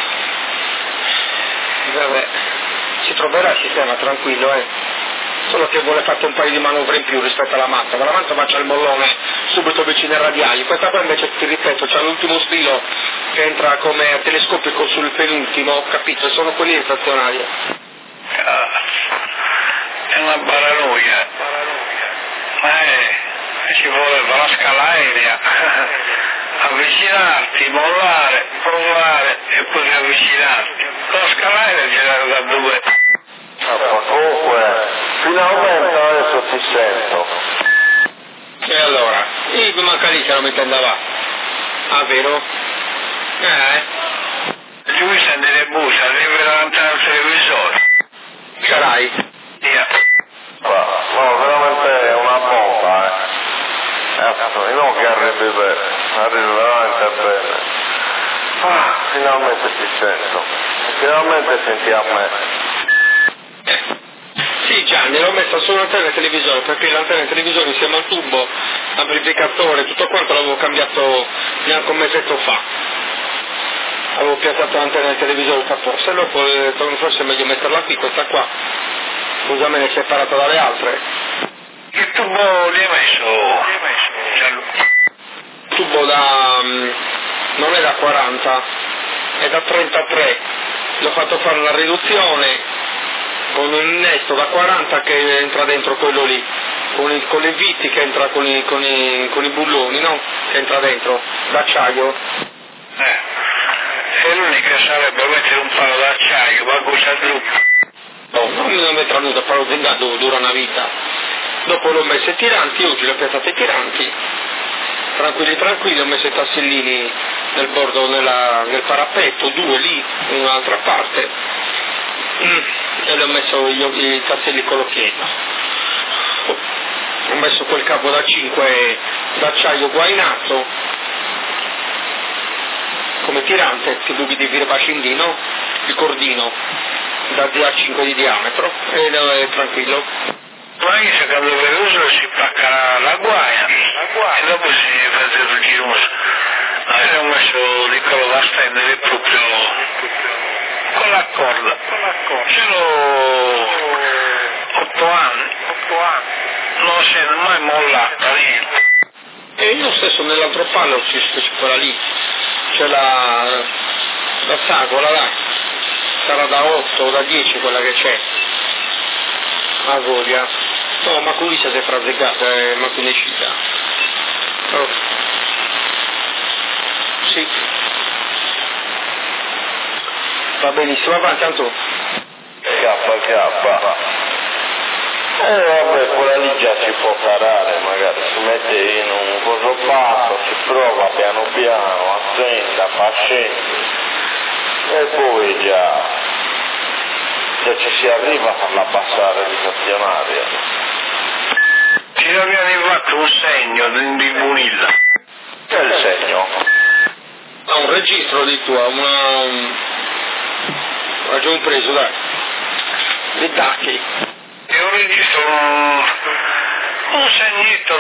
Vabbè, si troverà il sistema tranquillo, solo che vuole fare un paio di manovre in più rispetto alla mantova. La mantova c'ha il mollone subito vicino ai radiali, questa qua invece, ti ripeto, c'ha l'ultimo stilo che entra come telescopico sul penultimo, capito? Sono quelli stazionari. È una paranoia, ma ci voleva la scala aerea, avvicinarti, mollare, provare e poi riavvicinarti. Con la scala aerea girare da 2. Comunque, finalmente adesso ti sento. E allora? Mi manca lì che non mi intendava. Ah, vero? Lui sente le busse, arriva davanti al televisore. Sarai? Via. No, veramente è una bomba, non che arrivi veramente bene. Finalmente ti sento. Finalmente senti a me. Sì, Gianni, l'ho messa solo l'antenna del televisore, perché l'antenna del televisore insieme al tubo, amplificatore, tutto quanto l'avevo cambiato neanche un mesetto fa. Avevo piazzato l'antenna del televisore a posto, e dopo forse è meglio metterla qui, questa qua, scusami, è separata dalle altre. Che tubo gli hai messo? Gianluca? Tubo non è da 40, è da 33, l'ho fatto fare una riduzione con un innesto da 40 che entra dentro quello lì, con le viti che entra con i bulloni, no? Che entra dentro, d'acciaio. E l'unica sarebbe mettere un palo d'acciaio, ma cosa Luca? No, non metterà nulla, il palo zingato dura una vita. Dopo l'ho messo i tiranti, oggi l'ho piazzato i tiranti, tranquilli, ho messo i tassellini nel bordo, nel parapetto, 2 lì, in un'altra parte, e le ho messo i tasselli con l'occhietto. Ho messo quel capo da 5 d'acciaio guainato come tirante, che tu devi bacindino, il cordino da 5 di diametro, ed è tranquillo. Ma io se quando vedo si pacca la guaia e dopo si fa il giro. Adesso ho messo di quello da stendere proprio con la corda. Ce l'ho 8 anni, non si è mai mollata niente. E io stesso nell'altro palo c'è quella lì, c'è la sagola là, sarà da 8 o da 10 quella che c'è, a voglia. No, ma qui si è frasegata, ma qui ne uscita. Oh. Sì. Va benissimo, avanti Antonio. Vabbè, quella lì già si può tarare, magari si mette in un coso basso, si prova piano piano, attenta, fa scendere e poi già ci si arriva a farla abbassare di stazionaria. Ti abbiamo fatto un segno di Bunilla. Che è il segno? Un registro di tua, ha già un preso, dai. Dei tacchi. E ho registro un segnetto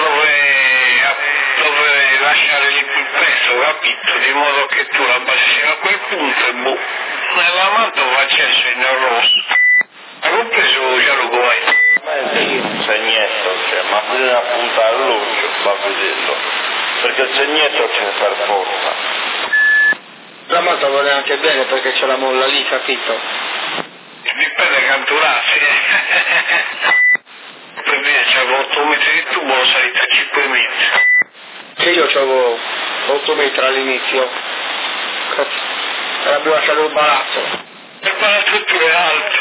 dove lasciare lì il pezzo, capito? Di modo che tu la abbassi a quel punto e boh, nella mantova c'è il segno rosso. Avevo preso già lo gomito. Sì, un segnetto c'è, ma bisogna puntare l'occhio, va vederlo, perché il segnetto c'è per forza. La manta vuole anche bene perché c'è la molla lì, capito? Dipende quanto lassi. Per me c'avevo 8 metri di tubo, l'ho salito a 5 metri. Che io c'avevo 8 metri all'inizio. Cazzo, abbiamo lasciato il balazzo. Il balazzo è alto.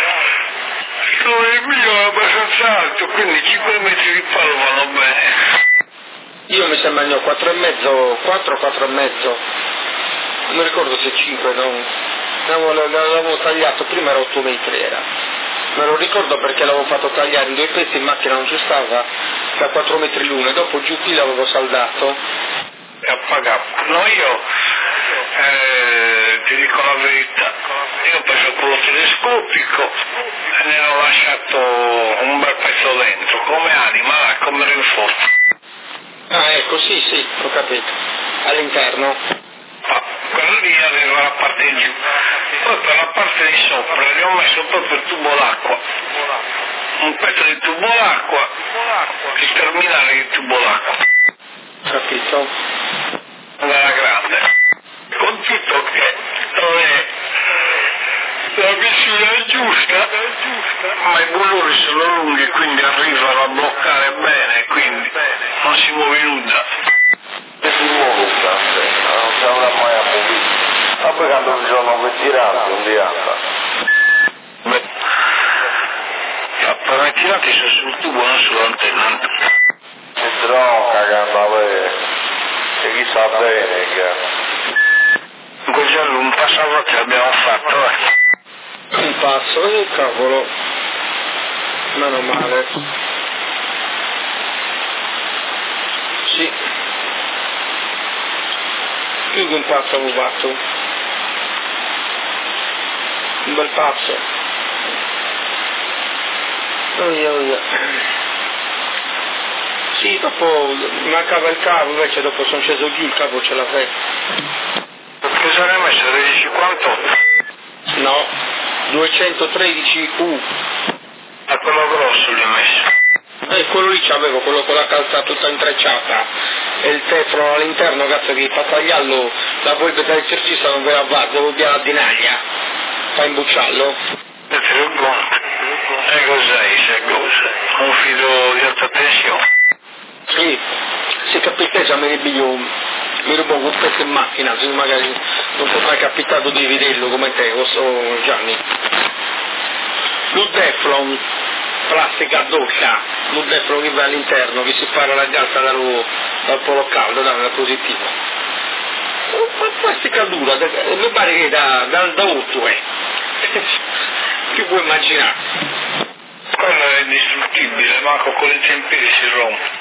Il mio è abbastanza alto, quindi 5 metri di palo vanno bene. Io mi sembra ne ho 4,5, 4,5. Non mi ricordo se 5, non. L'avevo tagliato, prima era 8 metri era. Me lo ricordo perché l'avevo fatto tagliare in 2 pezzi, in macchina non ci stava, da 4 metri l'uno, e dopo giù qui l'avevo saldato. No, io ti dico la verità, io ho preso quello telescopico e ne ho lasciato un bel pezzo dentro, come anima, come rinforzo. Ah, ecco, sì, ho capito. All'interno. Quello lì aveva la parte di giù, poi per la parte di sopra gli ho messo proprio il tubo d'acqua, un pezzo di tubo d'acqua, il terminale di tubo d'acqua. Capito? Dalla grande, con tutto che non è la misura è giusta, ma i bulloni sono lunghi, quindi arrivano a bloccare bene, quindi non si muove nulla. E si muove non si avrà mai a muovere. Ma poi quando ci sono quei tiranti un dia anda. Però i tiranti sono sul tubo, non sull'antenna. Si tronca che anda a vedere. E chi sa bene che... Quel giorno un passaporto l'abbiamo fatto, Un passo, cavolo. Meno male. Sì. Più che un passo avevo fatto. Un bel passo. Oh. Sì, dopo mancava il cavo, invece dopo sono sceso giù, il cavo ce l'avevo. Che se ne è messo 13,58? No, 213U. A quello grosso li ho messo. E quello lì c'avevo, quello con la calza tutta intrecciata e il teflon all'interno, cazzo, che fa tagliarlo, la volpe da esercizio non ve la va, devo via la dinaglia, fa imbucciarlo. E te lo conto. E cos'hai, se cosa? Un filo di alta tensione. Sì, se capitezza mi rubo un pezzo in macchina, se magari non ti è mai capitato di vederlo come te, o Gianni. Lo teflon, plastica doccia, lo teflon che va all'interno, che si spara la ghiaccia dal polo caldo, dal positivo. Plastica dura, mi pare che da 8 Che puoi immaginare? Quello è indistruttibile, manco con le tempere si rompe.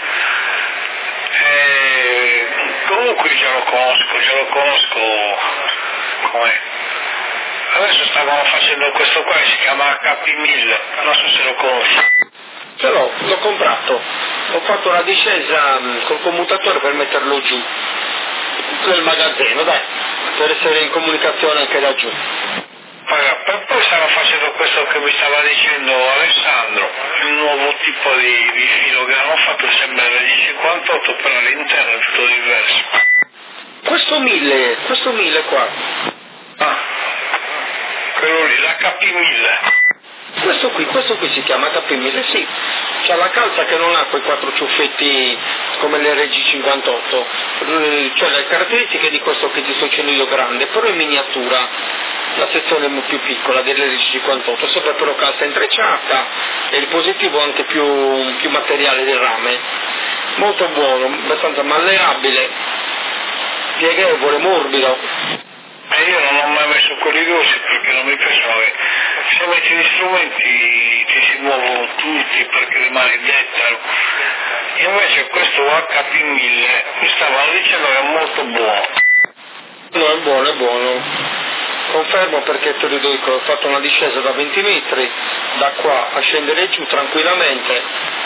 Comunque già lo conosco com'è. Adesso stavano facendo questo qua che si chiama HP1000, non so se lo conosci. Ce l'ho comprato, ho fatto una discesa col commutatore per metterlo giù nel magazzino, dai, per essere in comunicazione anche da giù. Poi stanno facendo questo che mi stava dicendo Alessandro, il nuovo tipo di filo che hanno fatto, sembra di 58, però all'interno è tutto diverso. Questo 1000 qua. Ah, quello lì, l'HP1000. Questo qui si chiama HP1000, sì. C'ha la calza che non ha quei 4 ciuffetti come l'RG58, cioè le caratteristiche di questo che ti sto dicendo io grande, però in miniatura, la sezione più piccola dell'RG58, sempre però calza intrecciata e il positivo anche più materiale del rame, molto buono, abbastanza malleabile, pieghevole, morbido. Io non ho mai messo quelli grossi perché non mi piacciono, se metti gli strumenti ti si muovono tutti perché rimane dentro. Invece questo HP1000 mi stavano dicendo che è molto buono. No, è buono. Confermo perché te lo dico, ho fatto una discesa da 20 metri, da qua a scendere giù tranquillamente.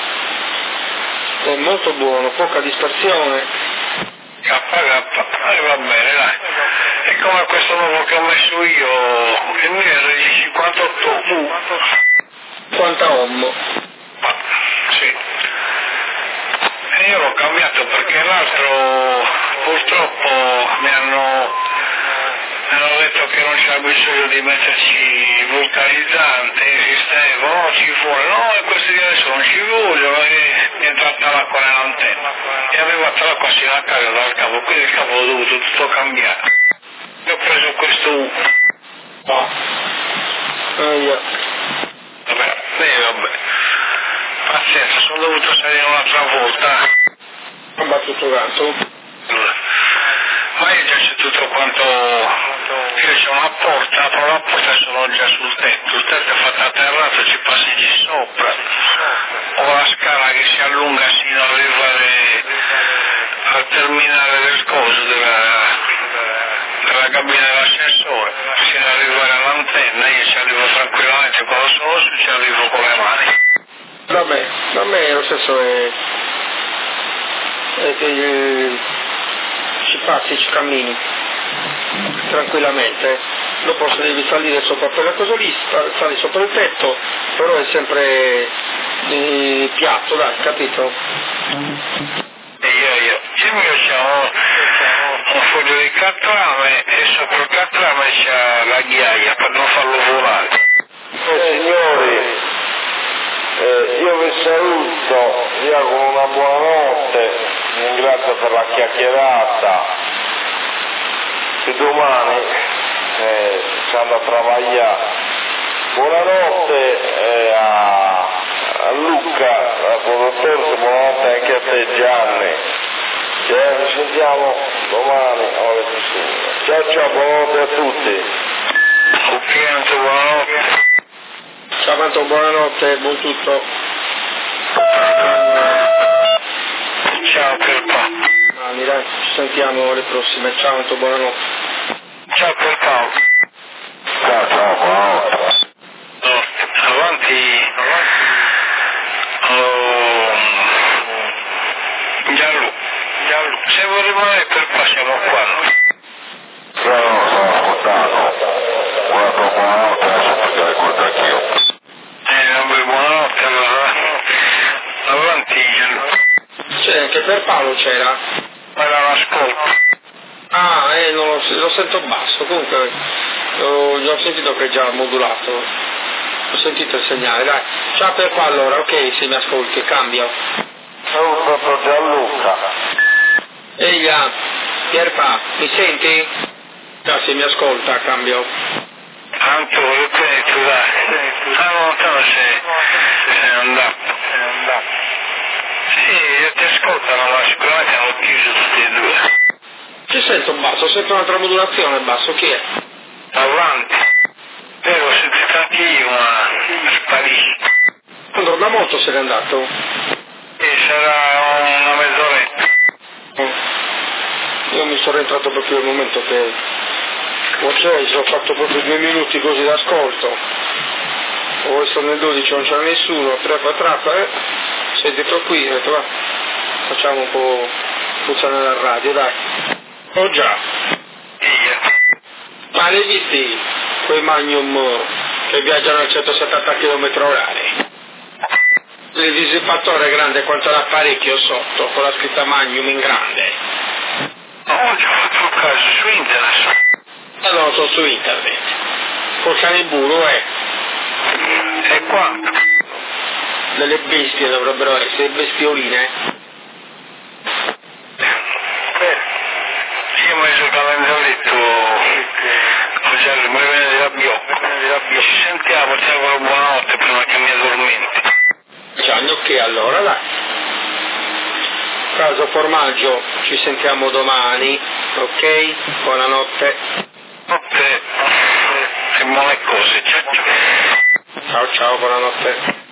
È molto buono, poca dispersione. Va bene, dai. E come questo nuovo che ho messo io, il mio è 58U. 50 ohm. Sì. E io l'ho cambiato perché l'altro purtroppo mi hanno detto che non c'era bisogno di metterci vulcanizzante, sistema, no, ci vuole, no, e questi di adesso non ci vogliono, e mi è entrata l'acqua nell'antenna. E è arrivata l'acqua sino a casa dal capo, quindi il capo l'ho dovuto tutto cambiare. E ho preso questo U. No. Vabbè. Pazienza, sono dovuto salire un'altra volta. Ho battuto tanto. Ma io già c'è tutto quanto, io c'ho una porta, apro la porta e sono già sul tetto, il tetto è fatto a terrazzo, ci passi di sopra, ho la scala che si allunga sino ad arrivare al terminale del coso, della cabina dell'ascensore, sino ad arrivare all'antenna, io ci arrivo tranquillamente, quando sono su ci arrivo con le mani. Vabbè, da me lo stesso è che ci passi, ci cammini tranquillamente, dopo se devi salire sopra quella cosa lì, sali sopra il tetto, però è sempre piatto, dai, capito? Il mio c'è un foglio di catrame e sopra il catrame c'è la ghiaia per non farlo volare. Signori, io vi saluto, vi auguro una buonanotte, vi ringrazio per la chiacchierata, e domani ci andrò a lavorare. Buonanotte a Luca, al produttore, buonanotte anche a te Gianni. Ci sentiamo domani alle 5. Ciao, buonanotte a tutti. Buonanotte. Ciao Anto, buonanotte, buon tutto. Ciao Pierpa. Dai, ci sentiamo alle prossime. Ciao Anto, buonanotte. Ciao Pierpa. Ciao, buonanotte. Avanti. Gianlu, se vuoi rimanere per qua siamo qua. No, sono ascoltato. Buonanotte, adesso mi stai conta anch'io. Vabbè, buonanotte allora. Avanti Gianlu. C'è anche per Paolo c'era? Ma non ascolto. Ah, lo sento basso, comunque ho sentito che è già modulato. Ho sentito il segnale, dai. Ciao per qua allora, ok, se mi ascolti, cambio. Saluto Gianluca. Ehi, Pierpa, mi senti? Già, se mi ascolta, cambio. Tanto, ripeto, dai. No, sei andato. Sì, io ti ascoltano, ma sicuramente hanno chiuso tutti e due. Ci sento basso, sento un'altra modulazione basso, chi è? Avanti. Ho sentito anche io, ma sparisce. Quando da molto se n'è andato? E sarà una mezz'oretta. Io mi sono rientrato proprio al momento che ho acceso, ho fatto proprio 2 minuti così d'ascolto. Ora sono nel 12, non c'era nessuno, trappa, sentito qui, ho detto va, facciamo un po' funzionare la radio, dai. Oh già. Ma li hai visti quei Magnum che viaggiano a 170 km/h? Il dissippatore è grande quanto l'apparecchio sotto, con la scritta Magnum in grande. No, ci ho fatto caso su internet. Allora sono su internet. Col caniburo, E quanto? Delle bestie dovrebbero essere, bestioline. Io mi sono calendaretto, mi viene da biocco. Ci sentiamo, ciao, buonanotte prima che mi addormenti. Ciao, ok, allora dai. Caso formaggio, ci sentiamo domani, ok? Buonanotte. Notte e buone cose, ciao ciao. Ciao ciao, buonanotte.